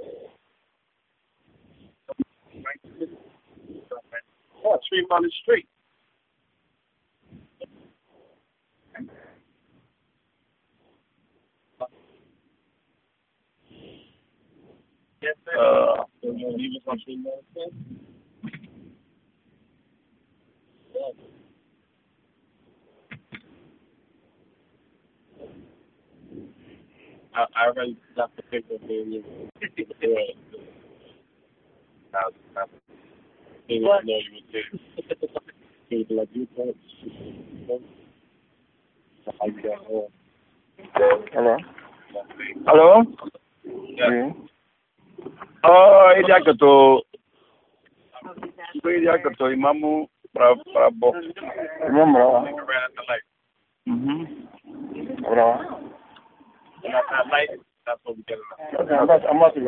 oh, three miles straight. Uh, I, I already got the picture of me. I didn't know you would do. He was like, you can't. Hello. Hello? Yeah. Oh, ini aku tu. Ini aku tu imamu Prabowo. Imam berapa? Mhm. Berapa? That light, that's what we get. Okay, I'm not, I'm not